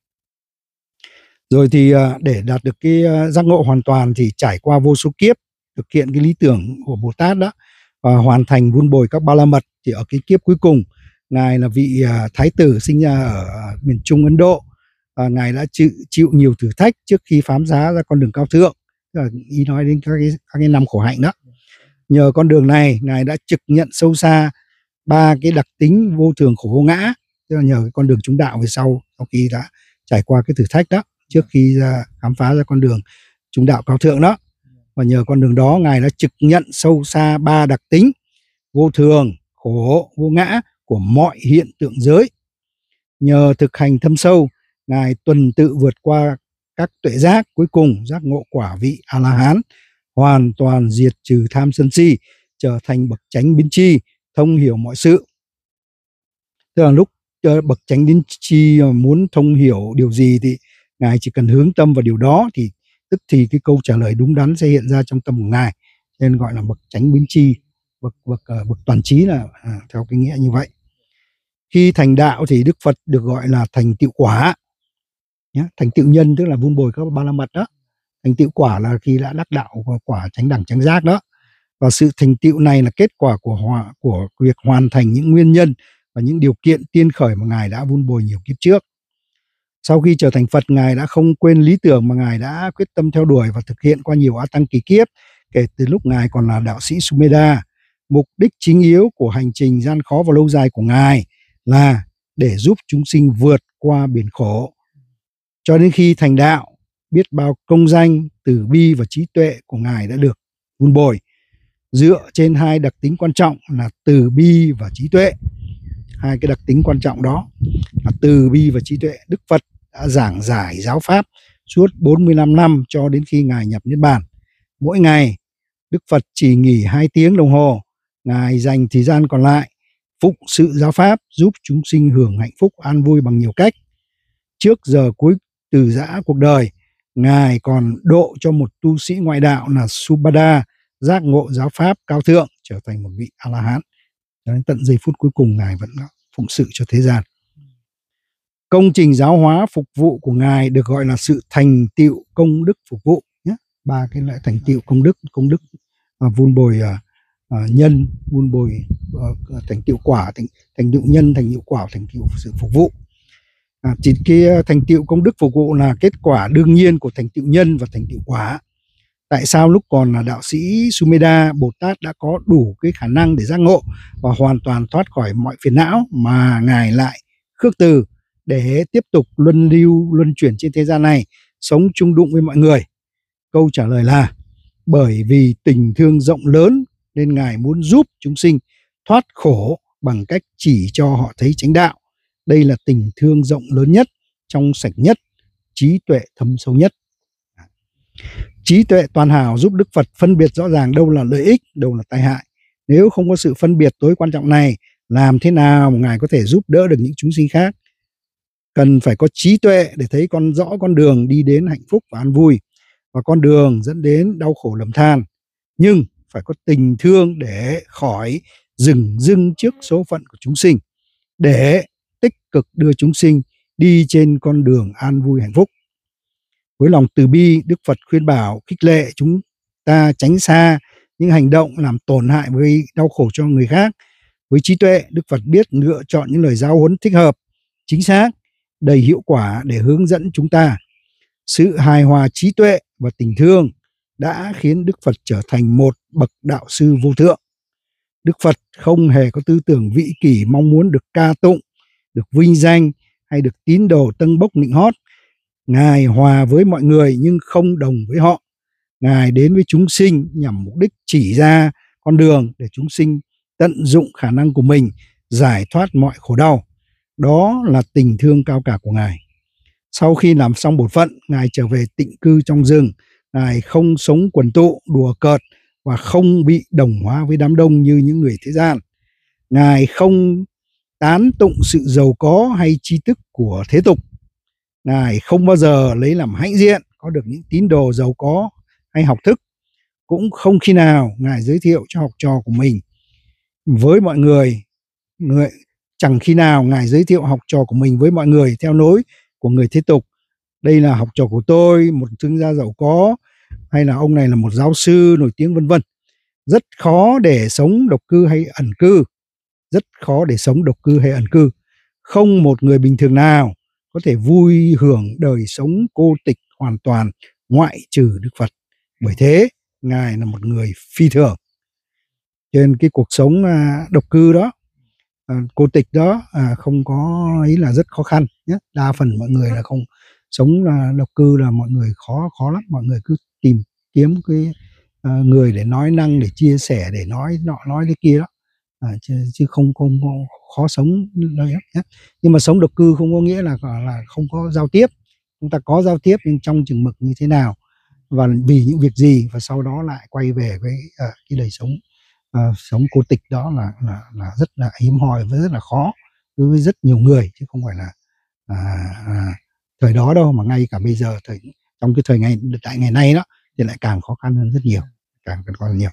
Rồi thì để đạt được cái giác ngộ hoàn toàn thì trải qua vô số kiếp thực hiện cái lý tưởng của Bồ Tát đó và hoàn thành vun bồi các ba la mật, thì ở cái kiếp cuối cùng Ngài là vị thái tử sinh ra ở miền Trung Ấn Độ. Và Ngài đã chịu, chịu nhiều thử thách trước khi phám giá ra con đường cao thượng. Ý nói đến các cái, các cái năm khổ hạnh đó. Nhờ con đường này, Ngài đã trực nhận sâu xa ba cái đặc tính vô thường khổ vô ngã. Tức là nhờ cái con đường chúng đạo về sau, sau khi đã trải qua cái thử thách đó, trước khi ra khám phá ra con đường chúng đạo cao thượng đó. Và nhờ con đường đó, Ngài đã trực nhận sâu xa ba đặc tính vô thường, khổ, vô ngã của mọi hiện tượng giới. Nhờ thực hành thâm sâu, Ngài tuần tự vượt qua các tuệ giác, cuối cùng giác ngộ quả vị A-la-hán, hoàn toàn diệt trừ tham sân si, trở thành bậc chánh biến tri, thông hiểu mọi sự. Tức là lúc bậc chánh biến tri muốn thông hiểu điều gì thì Ngài chỉ cần hướng tâm vào điều đó, thì tức thì cái câu trả lời đúng đắn sẽ hiện ra trong tâm của Ngài, nên gọi là bậc chánh biến tri, bậc bậc bậc toàn trí, là à, theo cái nghĩa như vậy. Khi thành đạo thì Đức Phật được gọi là thành tựu quả. Nhá, thành tựu nhân tức là vun bồi các ba la mật đó. Thành tựu quả là khi đã đắc đạo quả chánh đẳng chánh giác đó. Và sự thành tựu này là kết quả của hòa, của việc hoàn thành những nguyên nhân và những điều kiện tiên khởi mà Ngài đã vun bồi nhiều kiếp trước. Sau khi trở thành Phật, Ngài đã không quên lý tưởng mà Ngài đã quyết tâm theo đuổi và thực hiện qua nhiều A Tăng kỳ kiếp kể từ lúc Ngài còn là đạo sĩ Sumedha. Mục đích chính yếu của hành trình gian khó và lâu dài của Ngài là để giúp chúng sinh vượt qua biển khổ. Cho đến khi thành đạo, biết bao công danh, từ bi và trí tuệ của Ngài đã được vun bồi dựa trên hai đặc tính quan trọng là từ bi và trí tuệ. Hai cái đặc tính quan trọng đó là từ bi và trí tuệ. Đức Phật đã giảng giải giáo pháp suốt bốn mươi lăm năm cho đến khi Ngài nhập Niết Bàn. Mỗi ngày Đức Phật chỉ nghỉ hai tiếng đồng hồ, Ngài dành thời gian còn lại phụng sự giáo pháp, giúp chúng sinh hưởng hạnh phúc an vui bằng nhiều cách. Trước giờ cuối từ giã cuộc đời, Ngài còn độ cho một tu sĩ ngoại đạo là Subhadha giác ngộ giáo pháp cao thượng, trở thành một vị A-la-hán. Cho đến tận giây phút cuối cùng Ngài vẫn phụng sự cho thế gian. Công trình giáo hóa phục vụ của Ngài được gọi là sự thành tựu công đức phục vụ nhé. Ba cái loại thành tựu công đức, công đức à, vun bồi à, à, nhân, vun bồi à, thành tựu quả, thành, thành tựu nhân, thành tựu quả, thành tựu sự phục vụ. À, chỉ cái thành tựu công đức phục vụ là kết quả đương nhiên của thành tựu nhân và thành tựu quả. Tại sao lúc còn là đạo sĩ Sumedha, Bồ Tát đã có đủ cái khả năng để giác ngộ và hoàn toàn thoát khỏi mọi phiền não mà Ngài lại khước từ để tiếp tục luân lưu, luân chuyển trên thế gian này, sống chung đụng với mọi người? Câu trả lời là bởi vì tình thương rộng lớn nên Ngài muốn giúp chúng sinh thoát khổ bằng cách chỉ cho họ thấy chánh đạo. Đây là tình thương rộng lớn nhất, trong sạch nhất, trí tuệ thâm sâu nhất. Trí tuệ toàn hảo giúp Đức Phật phân biệt rõ ràng đâu là lợi ích, đâu là tai hại. Nếu không có sự phân biệt tối quan trọng này, làm thế nào mà Ngài có thể giúp đỡ được những chúng sinh khác? Cần phải có trí tuệ để thấy con rõ con đường đi đến hạnh phúc và an vui, và con đường dẫn đến đau khổ lầm than. Nhưng phải có tình thương để khỏi dừng dưng trước số phận của chúng sinh, để tích cực đưa chúng sinh đi trên con đường an vui hạnh phúc. Với lòng từ bi, Đức Phật khuyên bảo khích lệ chúng ta tránh xa những hành động làm tổn hại với đau khổ cho người khác. Với trí tuệ, Đức Phật biết lựa chọn những lời giáo huấn thích hợp, chính xác, đầy hiệu quả để hướng dẫn chúng ta. Sự hài hòa trí tuệ và tình thương đã khiến Đức Phật trở thành một bậc đạo sư vô thượng. Đức Phật không hề có tư tưởng vị kỷ mong muốn được ca tụng, được vinh danh hay được tín đồ tâng bốc nịnh hót. Ngài hòa với mọi người nhưng không đồng với họ. Ngài đến với chúng sinh nhằm mục đích chỉ ra con đường để chúng sinh tận dụng khả năng của mình, giải thoát mọi khổ đau. Đó là tình thương cao cả của Ngài. Sau khi làm xong bổn phận, Ngài trở về tịnh cư trong rừng. Ngài không sống quần tụ, đùa cợt và không bị đồng hóa với đám đông như những người thế gian. Ngài không tán tụng sự giàu có hay tri thức của thế tục. Ngài không bao giờ lấy làm hãnh diện có được những tín đồ giàu có hay học thức. Cũng không khi nào Ngài giới thiệu cho học trò của mình với mọi người, người chẳng khi nào Ngài giới thiệu học trò của mình với mọi người theo lối của người thế tục. Đây là học trò của tôi, một thương gia giàu có, hay là ông này là một giáo sư nổi tiếng, vân vân. Rất khó để sống độc cư hay ẩn cư. Rất khó để sống độc cư hay ẩn cư. Không một người bình thường nào có thể vui hưởng đời sống cô tịch hoàn toàn ngoại trừ Đức Phật. Bởi thế, Ngài là một người phi thường. Trên cái cuộc sống à, độc cư đó, à, cô tịch đó, à, không có ấy là rất khó khăn nhé. Đa phần mọi người là không sống là độc cư là mọi người khó khó lắm. Mọi người cứ tìm kiếm cái à, người để nói năng, để chia sẻ, để nói nọ nói cái kia đó, à, chứ, chứ không không có khó sống nơi lắm nhé. Nhưng mà sống độc cư không có nghĩa là là không có giao tiếp. Chúng ta có giao tiếp nhưng trong chừng mực như thế nào và vì những việc gì, và sau đó lại quay về với à, cái đời sống à, sống cô tịch đó là là là rất là hiếm hoi và rất là khó đối với rất nhiều người, chứ không phải là à, à, thời đó đâu, mà ngay cả bây giờ thời trong cái thời ngày tại ngày nay đó thì lại càng khó khăn hơn rất nhiều, càng cần còn nhiều.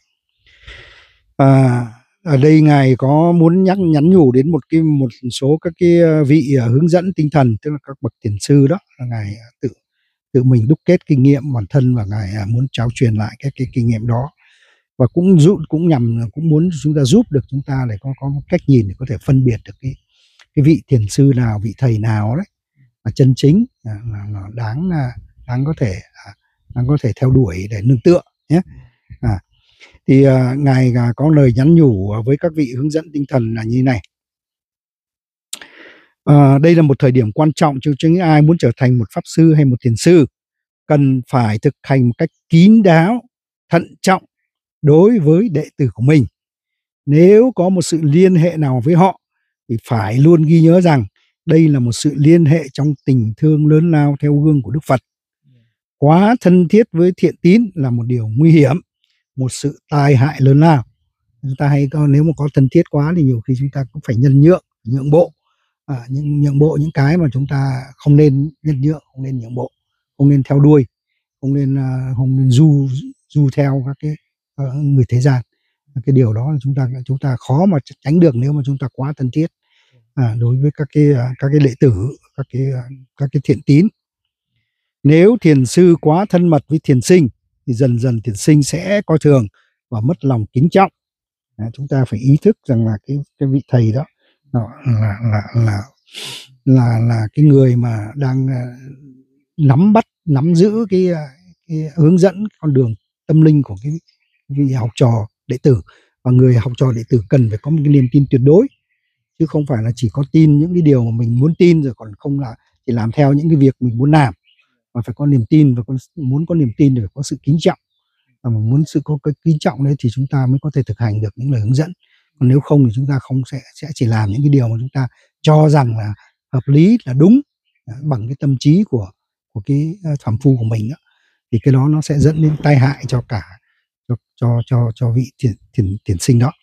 À, ở đây Ngài có muốn nhắc nhắn nhủ đến một cái một số các cái vị hướng dẫn tinh thần, tức là các bậc thiền sư đó, là Ngài tự tự mình đúc kết kinh nghiệm bản thân và Ngài muốn trao truyền lại các cái kinh nghiệm đó, và cũng giúp cũng nhằm cũng muốn chúng ta giúp được chúng ta để có có một cách nhìn để có thể phân biệt được cái cái vị thiền sư nào, vị thầy nào đấy là chân chính, là, là, là đáng là đáng có thể à, đáng có thể theo đuổi để nương tựa nhé. À, thì à, ngài à, có lời nhắn nhủ với các vị hướng dẫn tinh thần là như này. À, đây là một thời điểm quan trọng cho những ai muốn trở thành một pháp sư hay một thiền sư, cần phải thực hành một cách kín đáo, thận trọng đối với đệ tử của mình. Nếu có một sự liên hệ nào với họ thì phải luôn ghi nhớ rằng đây là một sự liên hệ trong tình thương lớn lao theo gương của Đức Phật. Quá thân thiết với thiện tín là một điều nguy hiểm, một sự tai hại lớn lao. Chúng ta hay có, nếu mà có thân thiết quá thì nhiều khi chúng ta cũng phải nhân nhượng, nhượng bộ, à, những nhượng bộ những cái mà chúng ta không nên nhân nhượng, không nên nhượng bộ, không nên theo đuôi, không nên uh, không nên du du theo các cái uh, người thế gian. Cái điều đó là chúng ta chúng ta khó mà tránh được nếu mà chúng ta quá thân thiết à, đối với các cái các cái đệ tử, các cái các cái thiện tín. Nếu thiền sư quá thân mật với thiền sinh thì dần dần thiền sinh sẽ coi thường và mất lòng kính trọng. À, chúng ta phải ý thức rằng là cái cái vị thầy đó là là là là là, là cái người mà đang uh, nắm bắt, nắm giữ cái, cái hướng dẫn con đường tâm linh của cái vị học trò đệ tử, và người học trò đệ tử cần phải có một cái niềm tin tuyệt đối, chứ không phải là chỉ có tin những cái điều mà mình muốn tin rồi còn không là chỉ làm theo những cái việc mình muốn làm, mà phải có niềm tin, và con muốn có niềm tin thì phải có sự kính trọng, và mà muốn sự có cái kính trọng đấy thì chúng ta mới có thể thực hành được những lời hướng dẫn. Còn nếu không thì chúng ta không sẽ sẽ chỉ làm những cái điều mà chúng ta cho rằng là hợp lý, là đúng bằng cái tâm trí của của cái phàm phu của mình đó, thì cái đó nó sẽ dẫn đến tai hại cho cả cho cho cho, cho vị thiền, thiền, thiền sinh đó.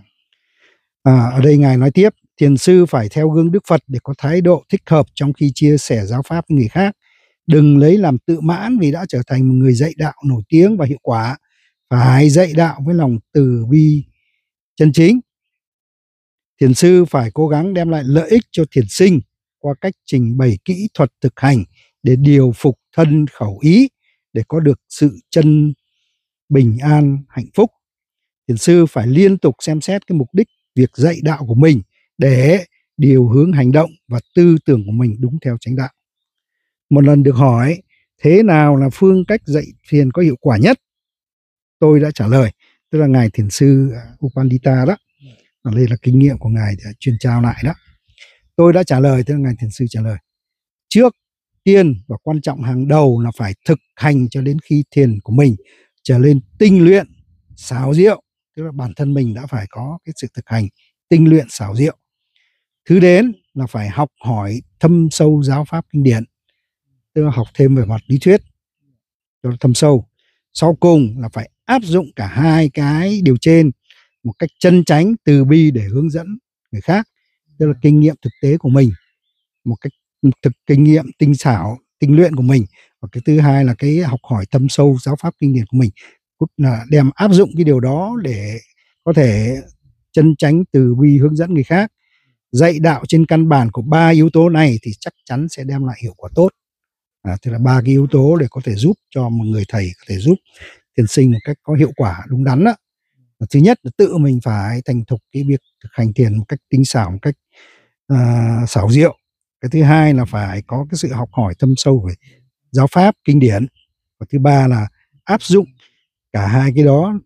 À, ở đây ngài nói tiếp, thiền sư phải theo gương Đức Phật để có thái độ thích hợp trong khi chia sẻ giáo pháp với người khác. Đừng lấy làm tự mãn vì đã trở thành một người dạy đạo nổi tiếng và hiệu quả. Phải dạy đạo với lòng từ bi chân chính. Thiền sư phải cố gắng đem lại lợi ích cho thiền sinh qua cách trình bày kỹ thuật thực hành để điều phục thân khẩu ý, để có được sự chân bình an hạnh phúc. Thiền sư phải liên tục xem xét cái mục đích việc dạy đạo của mình để điều hướng hành động và tư tưởng của mình đúng theo chánh đạo. Một lần được hỏi thế nào là phương cách dạy thiền có hiệu quả nhất, tôi đã trả lời, tức là ngài thiền sư Upandita đó, đây là kinh nghiệm của ngài truyền trao lại đó. Tôi đã trả lời, tức là ngài thiền sư trả lời, trước tiên và quan trọng hàng đầu là phải thực hành cho đến khi thiền của mình trở lên tinh luyện, xảo diệu, tức là bản thân mình đã phải có cái sự thực hành tinh luyện xảo diệu. Thứ đến là phải học hỏi thâm sâu giáo pháp kinh điển, tức là học thêm về mặt lý thuyết cho thâm sâu. Sau cùng là phải áp dụng cả hai cái điều trên một cách chân chánh, từ bi để hướng dẫn người khác, tức là kinh nghiệm thực tế của mình, một cách thực kinh nghiệm tinh xảo, tinh luyện của mình. Và cái thứ hai là cái học hỏi thâm sâu giáo pháp kinh điển của mình, là đem áp dụng cái điều đó để có thể chân chánh, từ bi hướng dẫn người khác. Dạy đạo trên căn bản của ba yếu tố này thì chắc chắn sẽ đem lại hiệu quả tốt. À, tức là ba cái yếu tố để có thể giúp cho một người thầy có thể giúp thiền sinh một cách có hiệu quả đúng đắn đó. Thứ nhất là tự mình phải thành thục cái việc thực hành thiền một cách tinh xảo, một cách uh, xảo diệu. Cái thứ hai là phải có cái sự học hỏi thâm sâu về giáo pháp kinh điển. Và thứ ba là áp dụng cả hai cái đó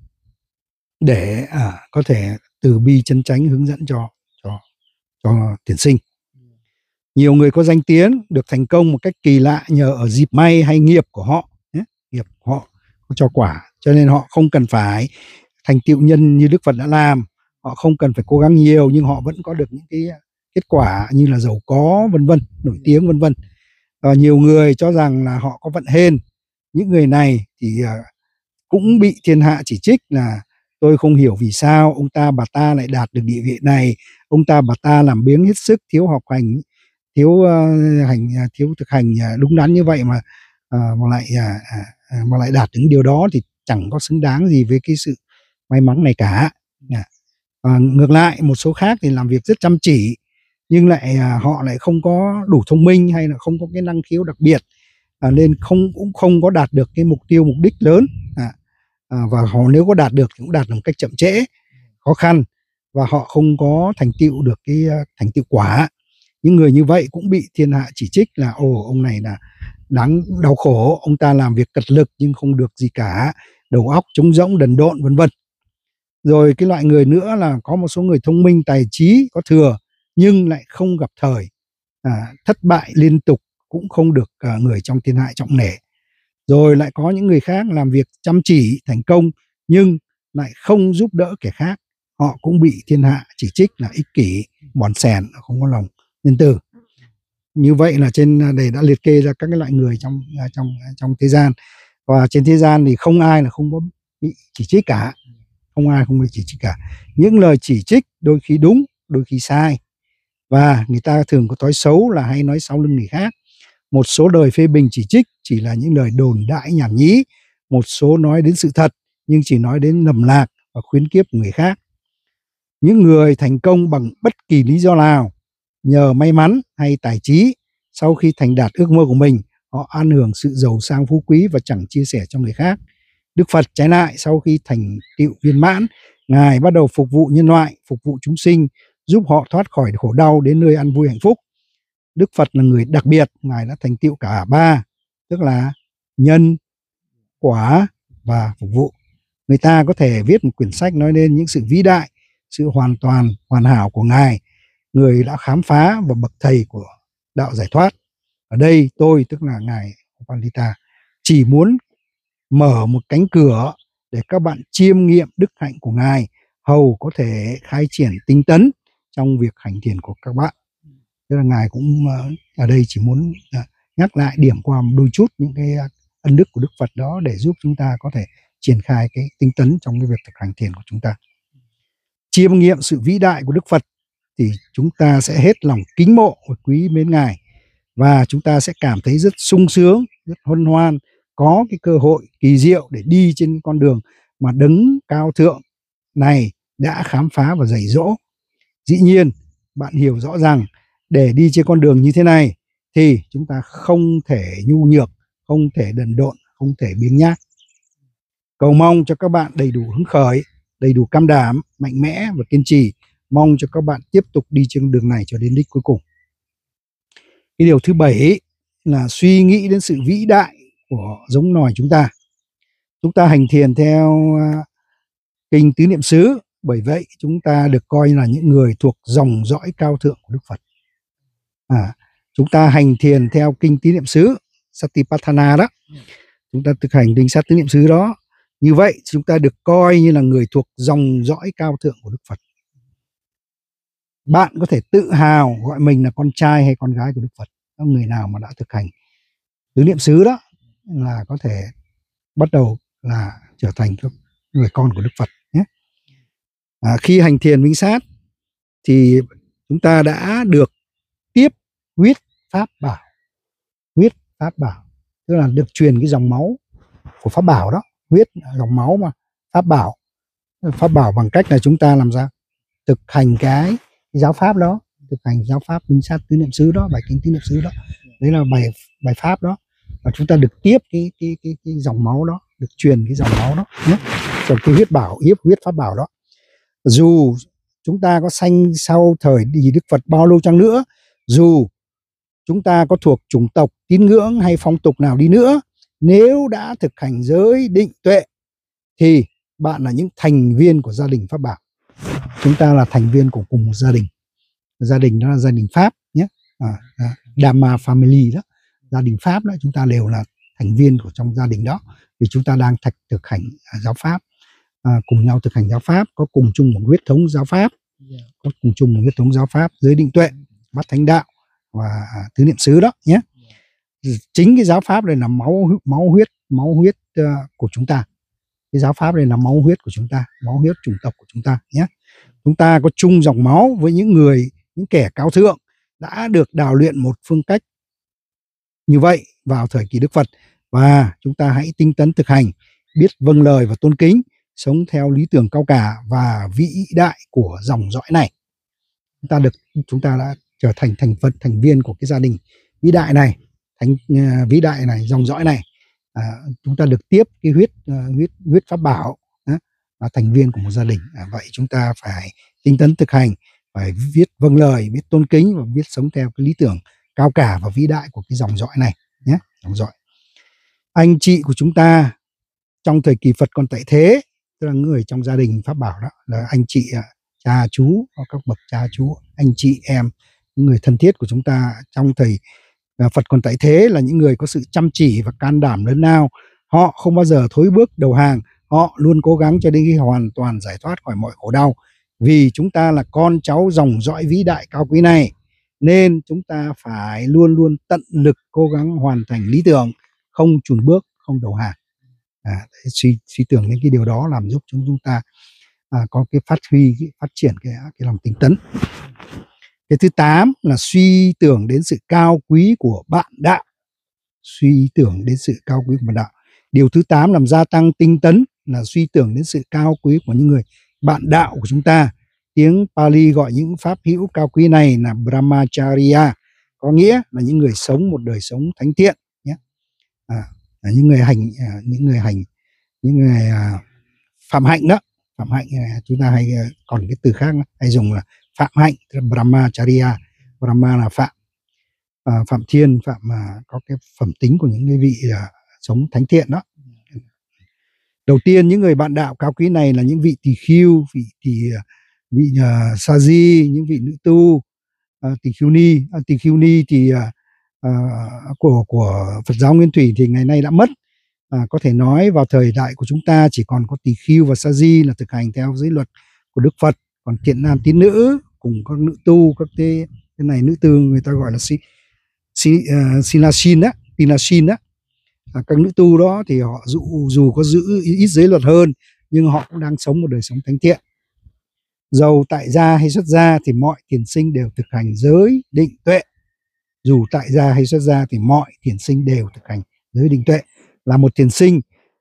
để à, có thể từ bi chân chánh hướng dẫn cho cho cho thiền sinh. Nhiều người có danh tiếng được thành công một cách kỳ lạ nhờ ở dịp may hay nghiệp của họ, nhé. Nghiệp của họ có cho quả, cho nên họ không cần phải thành tựu nhân như Đức Phật đã làm, họ không cần phải cố gắng nhiều, nhưng họ vẫn có được những cái kết quả như là giàu có vân vân, nổi tiếng vân vân. Và nhiều người cho rằng là họ có vận hên. Những người này thì cũng bị thiên hạ chỉ trích là tôi không hiểu vì sao ông ta bà ta lại đạt được địa vị này, ông ta bà ta làm biếng hết sức, thiếu học hành, thiếu uh, hành thiếu thực hành uh, đúng đắn như vậy mà uh, mà lại uh, uh, mà lại đạt những điều đó thì chẳng có xứng đáng gì với cái sự may mắn này cả. Uh, ngược lại, một số khác thì làm việc rất chăm chỉ nhưng lại uh, họ lại không có đủ thông minh hay là không có cái năng khiếu đặc biệt, uh, nên không cũng không có đạt được cái mục tiêu mục đích lớn. Uh, À, và họ nếu có đạt được thì cũng đạt được một cách chậm trễ, khó khăn, và họ không có thành tựu được cái thành tựu quả. những người như vậy cũng bị thiên hạ chỉ trích là ồ, ông này là đáng đau khổ, ông ta làm việc cật lực nhưng không được gì cả, đầu óc trống rỗng đần độn vân vân. Rồi cái loại người nữa là có một số người thông minh tài trí có thừa nhưng lại không gặp thời, à, thất bại liên tục, cũng không được à, người trong thiên hạ trọng nể. Rồi lại có những người khác làm việc chăm chỉ thành công nhưng lại không giúp đỡ kẻ khác, họ cũng bị thiên hạ chỉ trích là ích kỷ, bòn xèn, không có lòng nhân từ. Như vậy là trên đây đã liệt kê ra các cái loại người trong trong trong thế gian, và trên thế gian thì không ai là không có bị chỉ trích cả, không ai không bị chỉ trích cả. Những lời chỉ trích đôi khi đúng, đôi khi sai, và người ta thường có thói xấu là hay nói sau lưng người khác. Một số lời phê bình chỉ trích chỉ là những lời đồn đại nhảm nhí, một số nói đến sự thật nhưng chỉ nói đến lầm lạc và khuyến kiếp người khác. Những người thành công bằng bất kỳ lý do nào, nhờ may mắn hay tài trí, sau khi thành đạt ước mơ của mình, họ an hưởng sự giàu sang phú quý và chẳng chia sẻ cho người khác. Đức Phật trái lại, sau khi thành tựu viên mãn, Ngài bắt đầu phục vụ nhân loại, phục vụ chúng sinh, giúp họ thoát khỏi khổ đau đến nơi an vui hạnh phúc. Đức Phật là người đặc biệt, Ngài đã thành tựu cả ba, tức là nhân, quả và phục vụ. Người ta có thể viết một quyển sách nói lên những sự vĩ đại, sự hoàn toàn, hoàn hảo của Ngài, người đã khám phá và bậc thầy của đạo giải thoát. Ở đây tôi, tức là Ngài Upandita, chỉ muốn mở một cánh cửa để các bạn chiêm nghiệm đức hạnh của Ngài, hầu có thể khai triển tinh tấn trong việc hành thiền của các bạn. Tức là Ngài cũng ở đây chỉ muốn nhắc lại, điểm qua một đôi chút những cái ân đức của Đức Phật đó để giúp chúng ta có thể triển khai cái tinh tấn trong cái việc thực hành thiền của chúng ta. Chiêm nghiệm sự vĩ đại của Đức Phật thì chúng ta sẽ hết lòng kính mộ và quý mến Ngài, và chúng ta sẽ cảm thấy rất sung sướng, rất hân hoan, có cái cơ hội kỳ diệu để đi trên con đường mà đấng cao thượng này đã khám phá và dạy dỗ. Dĩ nhiên, bạn hiểu rõ rằng để đi trên con đường như thế này thì chúng ta không thể nhu nhược, không thể đần độn, không thể biếng nhác. Cầu mong cho các bạn đầy đủ hứng khởi, đầy đủ cam đảm, mạnh mẽ và kiên trì. Mong cho các bạn tiếp tục đi trên đường này cho đến đích cuối cùng. Cái điều thứ bảy là suy nghĩ đến sự vĩ đại của giống nòi chúng ta. Chúng ta hành thiền theo uh, kinh Tứ Niệm xứ, bởi vậy chúng ta được coi là những người thuộc dòng dõi cao thượng của Đức Phật. À, chúng ta hành thiền theo kinh Tứ Niệm xứ Satipatthana đó, chúng ta thực hành kinh sát Tứ Niệm xứ đó. Như vậy chúng ta được coi như là người thuộc dòng dõi cao thượng của Đức Phật. Bạn có thể tự hào gọi mình là con trai hay con gái của Đức Phật. Người nào mà đã thực hành tứ niệm xứ đó là có thể bắt đầu là trở thành người con của Đức Phật nhé. À, khi hành thiền minh sát thì chúng ta đã được tiếp huyết pháp bảo. Huyết pháp bảo tức là được truyền cái dòng máu của pháp bảo đó. Huyết dòng máu mà pháp bảo. Pháp bảo bằng cách là chúng ta làm sao thực hành cái, cái giáo pháp đó, thực hành giáo pháp minh sát tứ niệm xứ đó, bài kinh tứ niệm xứ đó. Đấy là bài bài pháp đó, và chúng ta được tiếp cái cái cái, cái dòng máu đó, được truyền cái dòng máu đó nhé, trong cái huyết bảo, yếp huyết pháp bảo đó. Dù chúng ta có sanh sau thời đi Đức Phật bao lâu chăng nữa, dù chúng ta có thuộc chủng tộc, tín ngưỡng hay phong tục nào đi nữa, nếu đã thực hành giới định tuệ thì bạn là những thành viên của gia đình pháp bảo. Chúng ta là thành viên của cùng một gia đình. Gia đình đó là gia đình Pháp nhé, à, à, Dhamma Family đó, gia đình Pháp đó, chúng ta đều là thành viên của trong gia đình đó, vì chúng ta đang thực, thực hành à, giáo Pháp, à, cùng nhau thực hành giáo Pháp, có cùng chung một huyết thống giáo Pháp, có cùng chung một huyết thống giáo Pháp, giới định tuệ, bát thánh đạo và à, tứ niệm xứ đó nhé. Chính cái giáo Pháp này là máu máu huyết máu huyết uh, của chúng ta. Cái giáo Pháp này là máu huyết của chúng ta, máu huyết chủng tộc của chúng ta nhé. Chúng ta có chung dòng máu với những người, những kẻ cao thượng đã được đào luyện một phương cách như vậy vào thời kỳ Đức Phật, và chúng ta hãy tinh tấn thực hành, biết vâng lời và tôn kính, sống theo lý tưởng cao cả và vĩ đại của dòng dõi này. Chúng ta được chúng ta đã trở thành thành phần thành viên của cái gia đình vĩ đại này, thành uh, vĩ đại này, dòng dõi này. À, chúng ta được tiếp cái huyết uh, huyết huyết pháp bảo, uh, là thành viên của một gia đình. À, vậy chúng ta phải tinh tấn thực hành phải biết vâng lời, biết tôn kính và biết sống theo cái lý tưởng cao cả và vĩ đại của cái dòng dõi này nhé, dòng dõi. Anh chị của chúng ta trong thời kỳ Phật còn tại thế, tức là người trong gia đình Pháp Bảo đó, là anh chị, cha chú, các bậc cha chú, anh chị em, những người thân thiết của chúng ta trong thời Phật còn tại thế là những người có sự chăm chỉ và can đảm lớn lao. Họ không bao giờ thối bước đầu hàng, họ luôn cố gắng cho đến khi hoàn toàn giải thoát khỏi mọi khổ đau. Vì chúng ta là con cháu dòng dõi vĩ đại cao quý này, nên chúng ta phải luôn luôn tận lực cố gắng hoàn thành lý tưởng, không chùn bước, không đầu hàng. À, suy, suy tưởng đến cái điều đó làm giúp chúng chúng ta à, có cái phát huy, cái phát triển cái, cái lòng tinh tấn. Cái thứ tám là suy tưởng đến sự cao quý của bạn đạo. Suy tưởng đến sự cao quý của bạn đạo. Điều thứ tám làm gia tăng tinh tấn là suy tưởng đến sự cao quý của những người bạn đạo của chúng ta. Tiếng Pali gọi những pháp hữu cao quý này là Brahmacharya, có nghĩa là những người sống một đời sống thánh thiện nhé. À, những người hành, những người hành, những người à, phạm hạnh đó. Phạm hạnh chúng ta hay còn cái từ khác hay dùng là phạm hạnh, Brahmacharya. Brahma là phạm, à, phạm thiên, phạm mà có cái phẩm tính của những cái vị à, sống thánh thiện đó. Đầu tiên những người bạn đạo cao quý này là những vị tỳ khưu, vị tỳ vị uh, sa di, những vị nữ tu, uh, tỳ khưu ni, uh, tỳ khưu ni thì uh, uh, của của Phật giáo Nguyên Thủy thì ngày nay đã mất. À, có thể nói vào thời đại của chúng ta chỉ còn có tỳ khưu và sa di là thực hành theo giới luật của Đức Phật, còn thiện nam tín nữ cùng các nữ tu, các cái, cái này nữ tu người ta gọi là si, si, uh, sinasin á, tinasin á. À, các nữ tu đó thì họ dù, dù có giữ ít giới luật hơn nhưng họ cũng đang sống một đời sống thánh thiện. Dầu tại gia hay xuất gia thì mọi thiền sinh đều thực hành giới định tuệ. Dù tại gia hay xuất gia thì mọi thiền sinh đều thực hành giới định tuệ. Là một thiền sinh,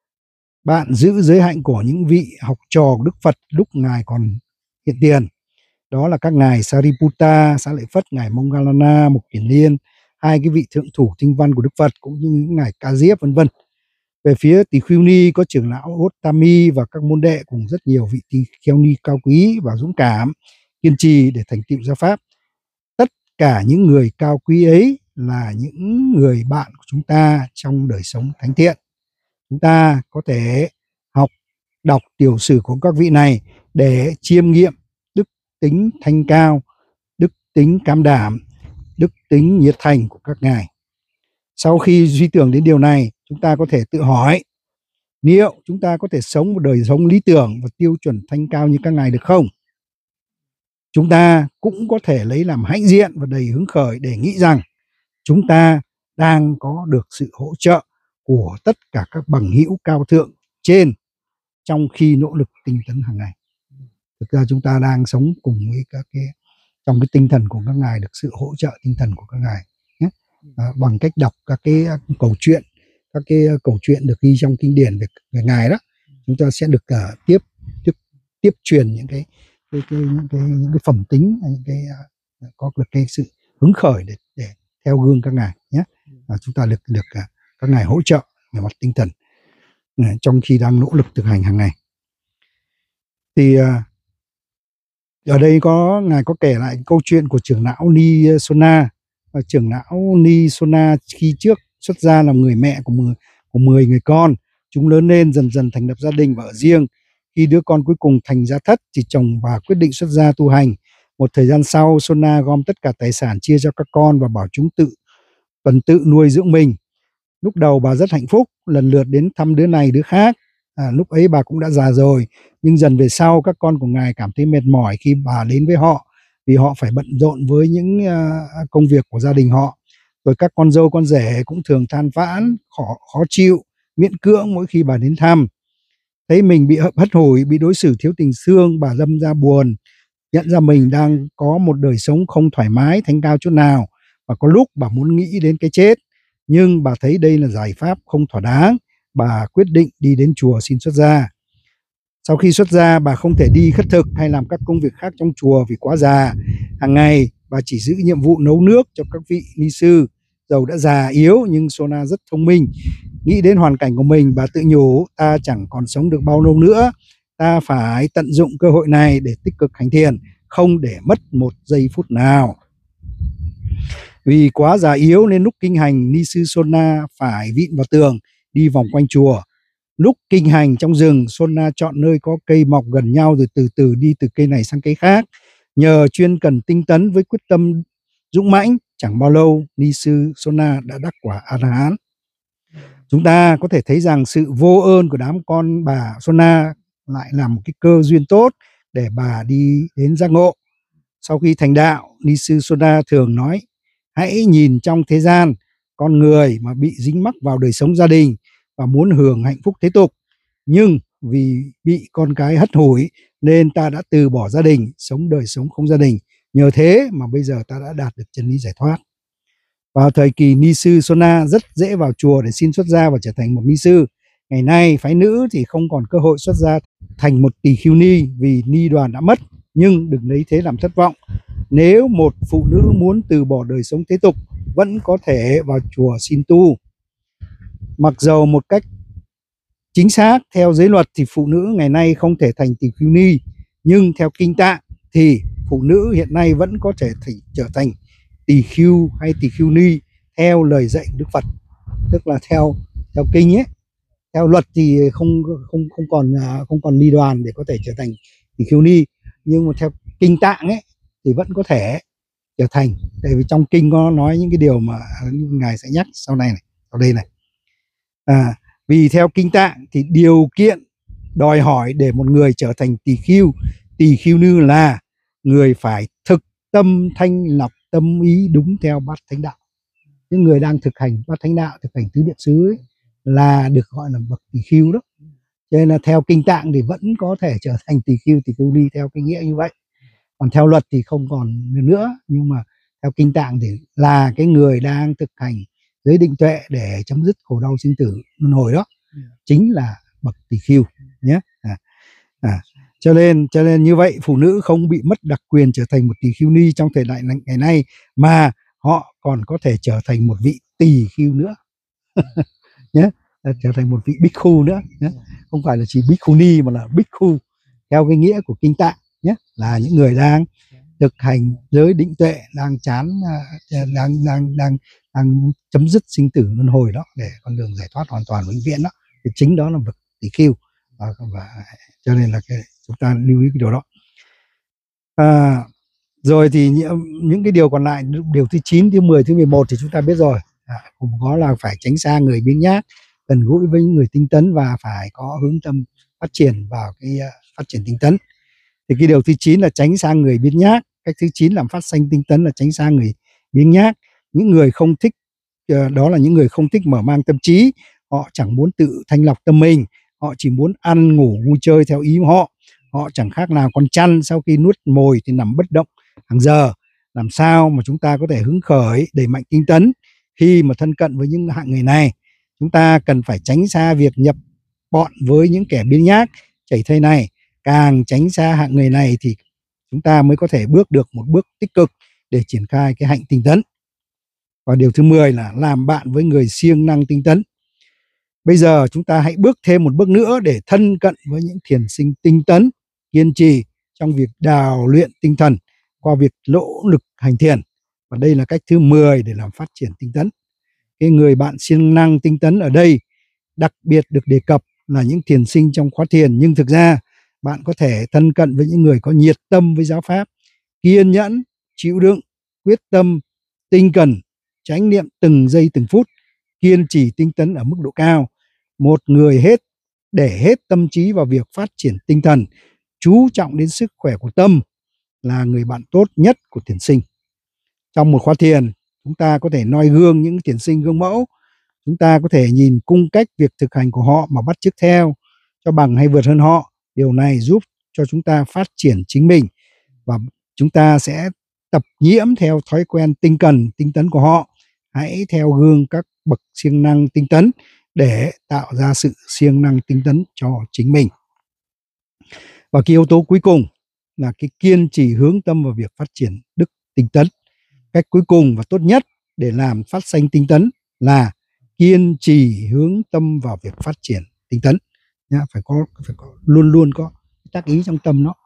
bạn giữ giới hạnh của những vị học trò của Đức Phật lúc ngài còn hiện tiền. Đó là các ngài Sariputta, Xá Lợi Phất, ngài Moggallana, Mục Kiền Liên, hai cái vị thượng thủ tinh văn của Đức Phật cũng như những ngài Ca Diếp vân vân. Về phía tỳ khưu ni có trưởng lão Gotami và các môn đệ cùng rất nhiều vị tỳ kheo ni cao quý và dũng cảm, kiên trì để thành tựu gia pháp. Tất cả những người cao quý ấy là những người bạn của chúng ta trong đời sống thánh thiện. Chúng ta có thể học, đọc tiểu sử của các vị này để chiêm nghiệm đức tính thanh cao, đức tính cam đảm, đức tính nhiệt thành của các ngài. Sau khi suy tưởng đến điều này, chúng ta có thể tự hỏi liệu chúng ta có thể sống một đời sống lý tưởng và tiêu chuẩn thanh cao như các ngài được không? Chúng ta cũng có thể lấy làm hãnh diện và đầy hứng khởi để nghĩ rằng chúng ta đang có được sự hỗ trợ của tất cả các bằng hữu cao thượng trên trong khi nỗ lực tinh tấn hàng ngày. Thực ra chúng ta đang sống cùng với các cái trong cái tinh thần của các ngài, được sự hỗ trợ tinh thần của các ngài nhé. À, bằng cách đọc các cái câu chuyện, các cái câu chuyện được ghi trong kinh điển về, về ngài đó, chúng ta sẽ được uh, tiếp tiếp tiếp truyền những cái cái, cái những cái những cái phẩm tính, những cái uh, có được cái sự hứng khởi để để theo gương các ngài nhé. À, chúng ta được được uh, các ngài hỗ trợ về mặt tinh thần uh, trong khi đang nỗ lực thực hành hàng ngày. Thì uh, ở đây có ngài có kể lại câu chuyện của trưởng lão Ni Sona. Và trưởng lão Ni Sona khi trước xuất gia làm người mẹ của mười, của mười người con. Chúng lớn lên dần dần thành lập gia đình và ở riêng. Khi đứa con cuối cùng thành gia thất thì chồng bà quyết định xuất gia tu hành. Một thời gian sau, Sona gom tất cả tài sản chia cho các con và bảo chúng tự cần tự nuôi dưỡng mình. Lúc đầu bà rất hạnh phúc, lần lượt đến thăm đứa này đứa khác. À, lúc ấy bà cũng đã già rồi, nhưng dần về sau các con của ngài cảm thấy mệt mỏi khi bà đến với họ, vì họ phải bận rộn với những uh, công việc của gia đình họ. Rồi các con dâu con rể cũng thường than vãn, khó, khó chịu, miễn cưỡng mỗi khi bà đến thăm. Thấy mình bị hất hủi, bị đối xử thiếu tình thương, bà lâm ra buồn, nhận ra mình đang có một đời sống không thoải mái, thanh cao chút nào. Và có lúc bà muốn nghĩ đến cái chết, nhưng bà thấy đây là giải pháp không thỏa đáng. Bà quyết định đi đến chùa xin xuất gia. Sau khi xuất gia, bà không thể đi khất thực hay làm các công việc khác trong chùa vì quá già. Hàng ngày, bà chỉ giữ nhiệm vụ nấu nước cho các vị ni sư. Dầu đã già yếu nhưng Sona rất thông minh. Nghĩ đến hoàn cảnh của mình, bà tự nhủ, ta chẳng còn sống được bao lâu nữa. Ta phải tận dụng cơ hội này để tích cực hành thiền, không để mất một giây phút nào. Vì quá già yếu nên lúc kinh hành, ni sư Sona phải vịn vào tường đi vòng quanh chùa. Lúc kinh hành trong rừng, Sona chọn nơi có cây mọc gần nhau rồi từ từ đi từ cây này sang cây khác. Nhờ chuyên cần tinh tấn với quyết tâm dũng mãnh, chẳng bao lâu ni sư Sona đã đắc quả A-la-hán. Chúng ta có thể thấy rằng sự vô ơn của đám con bà Sona lại là một cái cơ duyên tốt để bà đi đến giác ngộ. Sau khi thành đạo, ni sư Sona thường nói: hãy nhìn trong thế gian, con người mà bị dính mắc vào đời sống gia đình và muốn hưởng hạnh phúc thế tục, nhưng vì bị con cái hất hủi nên ta đã từ bỏ gia đình, sống đời sống không gia đình. Nhờ thế mà bây giờ ta đã đạt được chân lý giải thoát. Vào thời kỳ ni sư Sona rất dễ vào chùa để xin xuất gia và trở thành một ni sư. Ngày nay phái nữ thì không còn cơ hội xuất gia thành một tỳ khưu ni vì ni đoàn đã mất, nhưng đừng lấy thế làm thất vọng. Nếu một phụ nữ muốn từ bỏ đời sống thế tục, vẫn có thể vào chùa xin tu. Mặc dầu một cách chính xác theo giới luật thì phụ nữ ngày nay không thể thành tỳ khưu ni, nhưng theo kinh tạng thì phụ nữ hiện nay vẫn có thể trở thành tỳ khưu hay tỳ khưu ni theo lời dạy Đức Phật, tức là theo theo kinh ấy. Theo luật thì không không không còn không còn ni đoàn để có thể trở thành tỳ khưu ni, nhưng mà theo kinh tạng ấy thì vẫn có thể trở thành. Tại vì trong kinh có nói những cái điều mà ngài sẽ nhắc sau này này, sau đây này. À, vì theo kinh tạng thì điều kiện đòi hỏi để một người trở thành tỳ khưu, tỳ khưu ni là người phải thực tâm thanh lọc tâm ý đúng theo bát thánh đạo. Những người đang thực hành bát thánh đạo, thực hành tứ niệm xứ ấy, là được gọi là bậc tỳ khưu đó. Cho nên là theo kinh tạng thì vẫn có thể trở thành tỳ khưu, tỳ khưu ni theo cái nghĩa như vậy. Còn theo luật thì không còn nữa, nhưng mà theo kinh tạng thì là cái người đang thực hành giới định tuệ để chấm dứt khổ đau sinh tử luân hồi đó, chính là bậc tỳ khưu nhé. À, à, cho nên cho nên như vậy phụ nữ không bị mất đặc quyền trở thành một tỳ khưu ni trong thời đại ngày nay, mà họ còn có thể trở thành một vị tỳ khưu nữa nhé, trở thành một vị bhikkhu nữa nhé. Không phải là chỉ bhikkhu ni mà là bhikkhu theo cái nghĩa của kinh tạng nhé, là những người đang thực hành giới định tuệ, đang chán đang đang đang đang chấm dứt sinh tử luân hồi đó, để con đường giải thoát hoàn toàn vĩnh viễn đó, thì chính đó là bậc tỳ khưu. và, và cho nên là cái, chúng ta lưu ý cái điều đó. À, rồi thì những, những cái điều còn lại, điều thứ chín, thứ mười, thứ mười một thì chúng ta biết rồi. À, cũng có là phải tránh xa người biếng nhác, gần gũi với những người tinh tấn và phải có hướng tâm phát triển vào cái uh, phát triển tinh tấn. Thì cái điều thứ chín là tránh xa người biếng nhác. Cách thứ chín làm phát sanh tinh tấn là tránh xa người biếng nhác. Những người không thích, uh, đó là những người không thích mở mang tâm trí. Họ chẳng muốn tự thanh lọc tâm mình, họ chỉ muốn ăn ngủ vui chơi theo ý họ. Họ chẳng khác nào con chăn sau khi nuốt mồi thì nằm bất động hàng giờ. Làm sao mà chúng ta có thể hứng khởi đẩy mạnh tinh tấn khi mà thân cận với những hạng người này? Chúng ta cần phải tránh xa việc nhập bọn với những kẻ biếng nhác, chảy thây này. Càng tránh xa hạng người này thì chúng ta mới có thể bước được một bước tích cực để triển khai cái hạnh tinh tấn. Và điều thứ mười là làm bạn với người siêng năng tinh tấn. Bây giờ chúng ta hãy bước thêm một bước nữa để thân cận với những thiền sinh tinh tấn, kiên trì trong việc đào luyện tinh thần qua việc nỗ lực hành thiền. Và đây là cách thứ mười để làm phát triển tinh tấn. Cái người bạn siêng năng tinh tấn ở đây đặc biệt được đề cập là những thiền sinh trong khóa thiền, nhưng thực ra bạn có thể thân cận với những người có nhiệt tâm với giáo pháp, kiên nhẫn, chịu đựng, quyết tâm, tinh cần, chánh niệm từng giây từng phút, kiên trì tinh tấn ở mức độ cao. Một người hết để hết tâm trí vào việc phát triển tinh thần, chú trọng đến sức khỏe của tâm, là người bạn tốt nhất của thiền sinh. Trong một khóa thiền, chúng ta có thể noi gương những thiền sinh gương mẫu. Chúng ta có thể nhìn cung cách việc thực hành của họ mà bắt chước theo, cho bằng hay vượt hơn họ. Điều này giúp cho chúng ta phát triển chính mình, và chúng ta sẽ tập nhiễm theo thói quen tinh cần, tinh tấn của họ. Hãy theo gương các bậc siêng năng tinh tấn để tạo ra sự siêng năng tinh tấn cho chính mình. Và cái yếu tố cuối cùng là cái kiên trì hướng tâm vào việc phát triển đức tinh tấn. Cách cuối cùng và tốt nhất để làm phát sanh tinh tấn là kiên trì hướng tâm vào việc phát triển tinh tấn. Nhá, phải có phải có luôn luôn có tác ý trong tâm nó.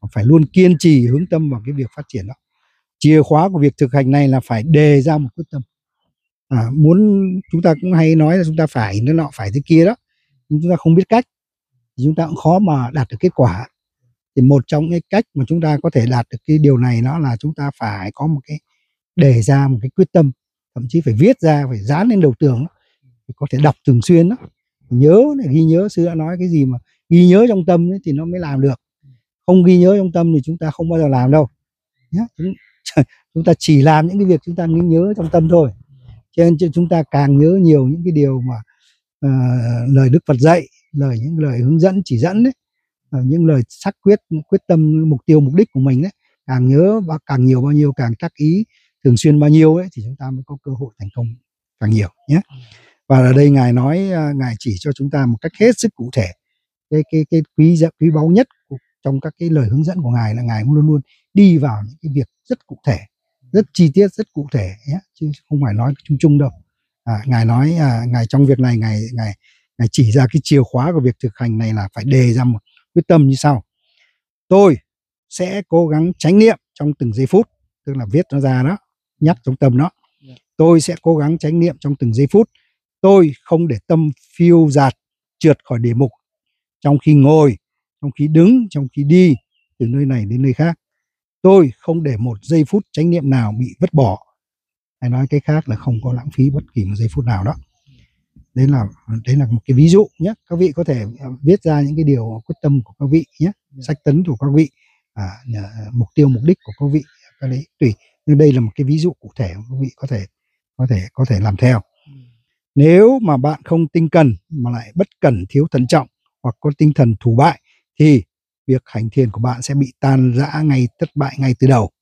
phải luôn kiên trì hướng tâm vào cái việc phát triển đó. Chìa khóa của việc thực hành này là phải đề ra một quyết tâm. À, muốn chúng ta cũng hay nói là chúng ta phải nó nọ phải thế kia đó, nhưng chúng ta không biết cách thì chúng ta cũng khó mà đạt được kết quả. Thì một trong những cách mà chúng ta có thể đạt được cái điều này đó là chúng ta phải có một cái đề ra một cái quyết tâm, thậm chí phải viết ra, phải dán lên đầu tường, có thể đọc thường xuyên đó, nhớ này, ghi nhớ. Sư đã nói cái gì mà ghi nhớ trong tâm ấy, thì nó mới làm được. Không ghi nhớ trong tâm thì chúng ta không bao giờ làm đâu nhé. Chúng, chúng ta chỉ làm những cái việc chúng ta ghi nhớ trong tâm thôi. Cho nên chúng ta càng nhớ nhiều những cái điều mà uh, lời Đức Phật dạy, lời những lời hướng dẫn chỉ dẫn đấy, uh, những lời xác quyết quyết tâm mục tiêu mục đích của mình đấy, càng nhớ và càng nhiều bao nhiêu, càng tác ý thường xuyên bao nhiêu ấy, thì chúng ta mới có cơ hội thành công càng nhiều nhé. Và ở đây ngài nói, uh, ngài chỉ cho chúng ta một cách hết sức cụ thể cái cái cái quý quý báu nhất của, trong các cái lời hướng dẫn của ngài là ngài luôn luôn đi vào những cái việc rất cụ thể, rất chi tiết, rất cụ thể nhé, chứ không phải nói chung chung đâu. À, ngài nói à, ngài trong việc này ngài ngài ngài chỉ ra cái chìa khóa của việc thực hành này là phải đề ra một quyết tâm như sau: tôi sẽ cố gắng chánh niệm trong từng giây phút, tức là viết nó ra đó, nhắc trong tâm đó. Tôi sẽ cố gắng chánh niệm trong từng giây phút. Tôi không để tâm phiêu dạt trượt khỏi đề mục trong khi ngồi, trong khi đứng, trong khi đi từ nơi này đến nơi khác. Tôi không để một giây phút chánh niệm nào bị vứt bỏ. Hay nói cái khác là không có lãng phí bất kỳ một giây phút nào đó. Đấy là đấy là một cái ví dụ nhé. Các vị có thể viết ra những cái điều quyết tâm của các vị nhé, sách tấn của các vị, à, mục tiêu mục đích của các vị, cái đấy tùy. Nhưng đây là một cái ví dụ cụ thể các vị có thể có thể có thể làm theo. Nếu mà bạn không tinh cần mà lại bất cẩn, thiếu thận trọng hoặc có tinh thần thù bại thì việc hành thiền của bạn sẽ bị tan rã ngay, thất bại ngay từ đầu.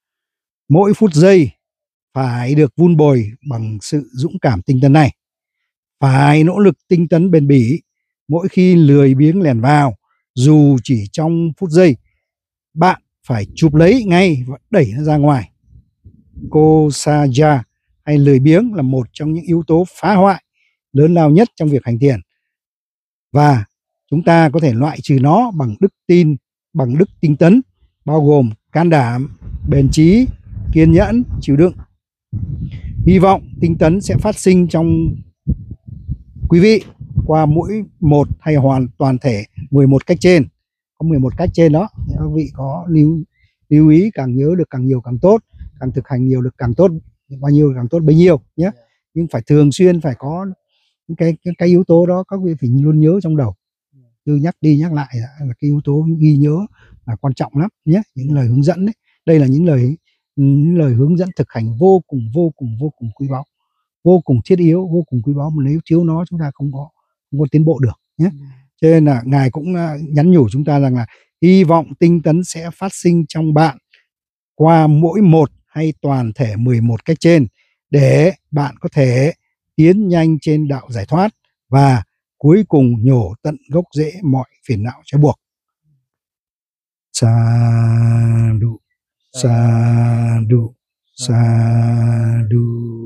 Mỗi phút giây phải được vun bồi bằng sự dũng cảm tinh tấn này. Phải nỗ lực tinh tấn bền bỉ. Mỗi khi lười biếng lẻn vào, dù chỉ trong phút giây, bạn phải chụp lấy ngay và đẩy nó ra ngoài. Kosaja hay lười biếng là một trong những yếu tố phá hoại lớn lao nhất trong việc hành thiền. Và chúng ta có thể loại trừ nó bằng đức tin, bằng đức tinh tấn, bao gồm can đảm, bền chí, kiên nhẫn, chịu đựng. Hy vọng tinh tấn sẽ phát sinh trong quý vị qua mỗi một hay hoàn toàn thể mười một cách trên. Có mười một cách trên đó, các vị có lưu, lưu ý, càng nhớ được càng nhiều càng tốt, càng thực hành nhiều được càng tốt, bao nhiêu càng tốt bấy nhiêu nhé. Nhưng phải thường xuyên phải có những cái, cái, cái yếu tố đó các vị phải luôn nhớ trong đầu. Cứ nhắc đi nhắc lại là cái yếu tố ghi nhớ là quan trọng lắm nhé. Những lời hướng dẫn đấy, đây là những lời những lời hướng dẫn thực hành vô cùng vô cùng vô cùng quý báu, vô cùng thiết yếu, vô cùng quý báu, mà nếu thiếu nó chúng ta không có không có tiến bộ được nhé. Cho nên là ngài cũng nhắn nhủ chúng ta rằng là hy vọng tinh tấn sẽ phát sinh trong bạn qua mỗi một hay toàn thể mười một cách trên để bạn có thể tiến nhanh trên đạo giải thoát và cuối cùng nhổ tận gốc rễ mọi phiền não trói buộc. Sa đu, sa đu, sa đu.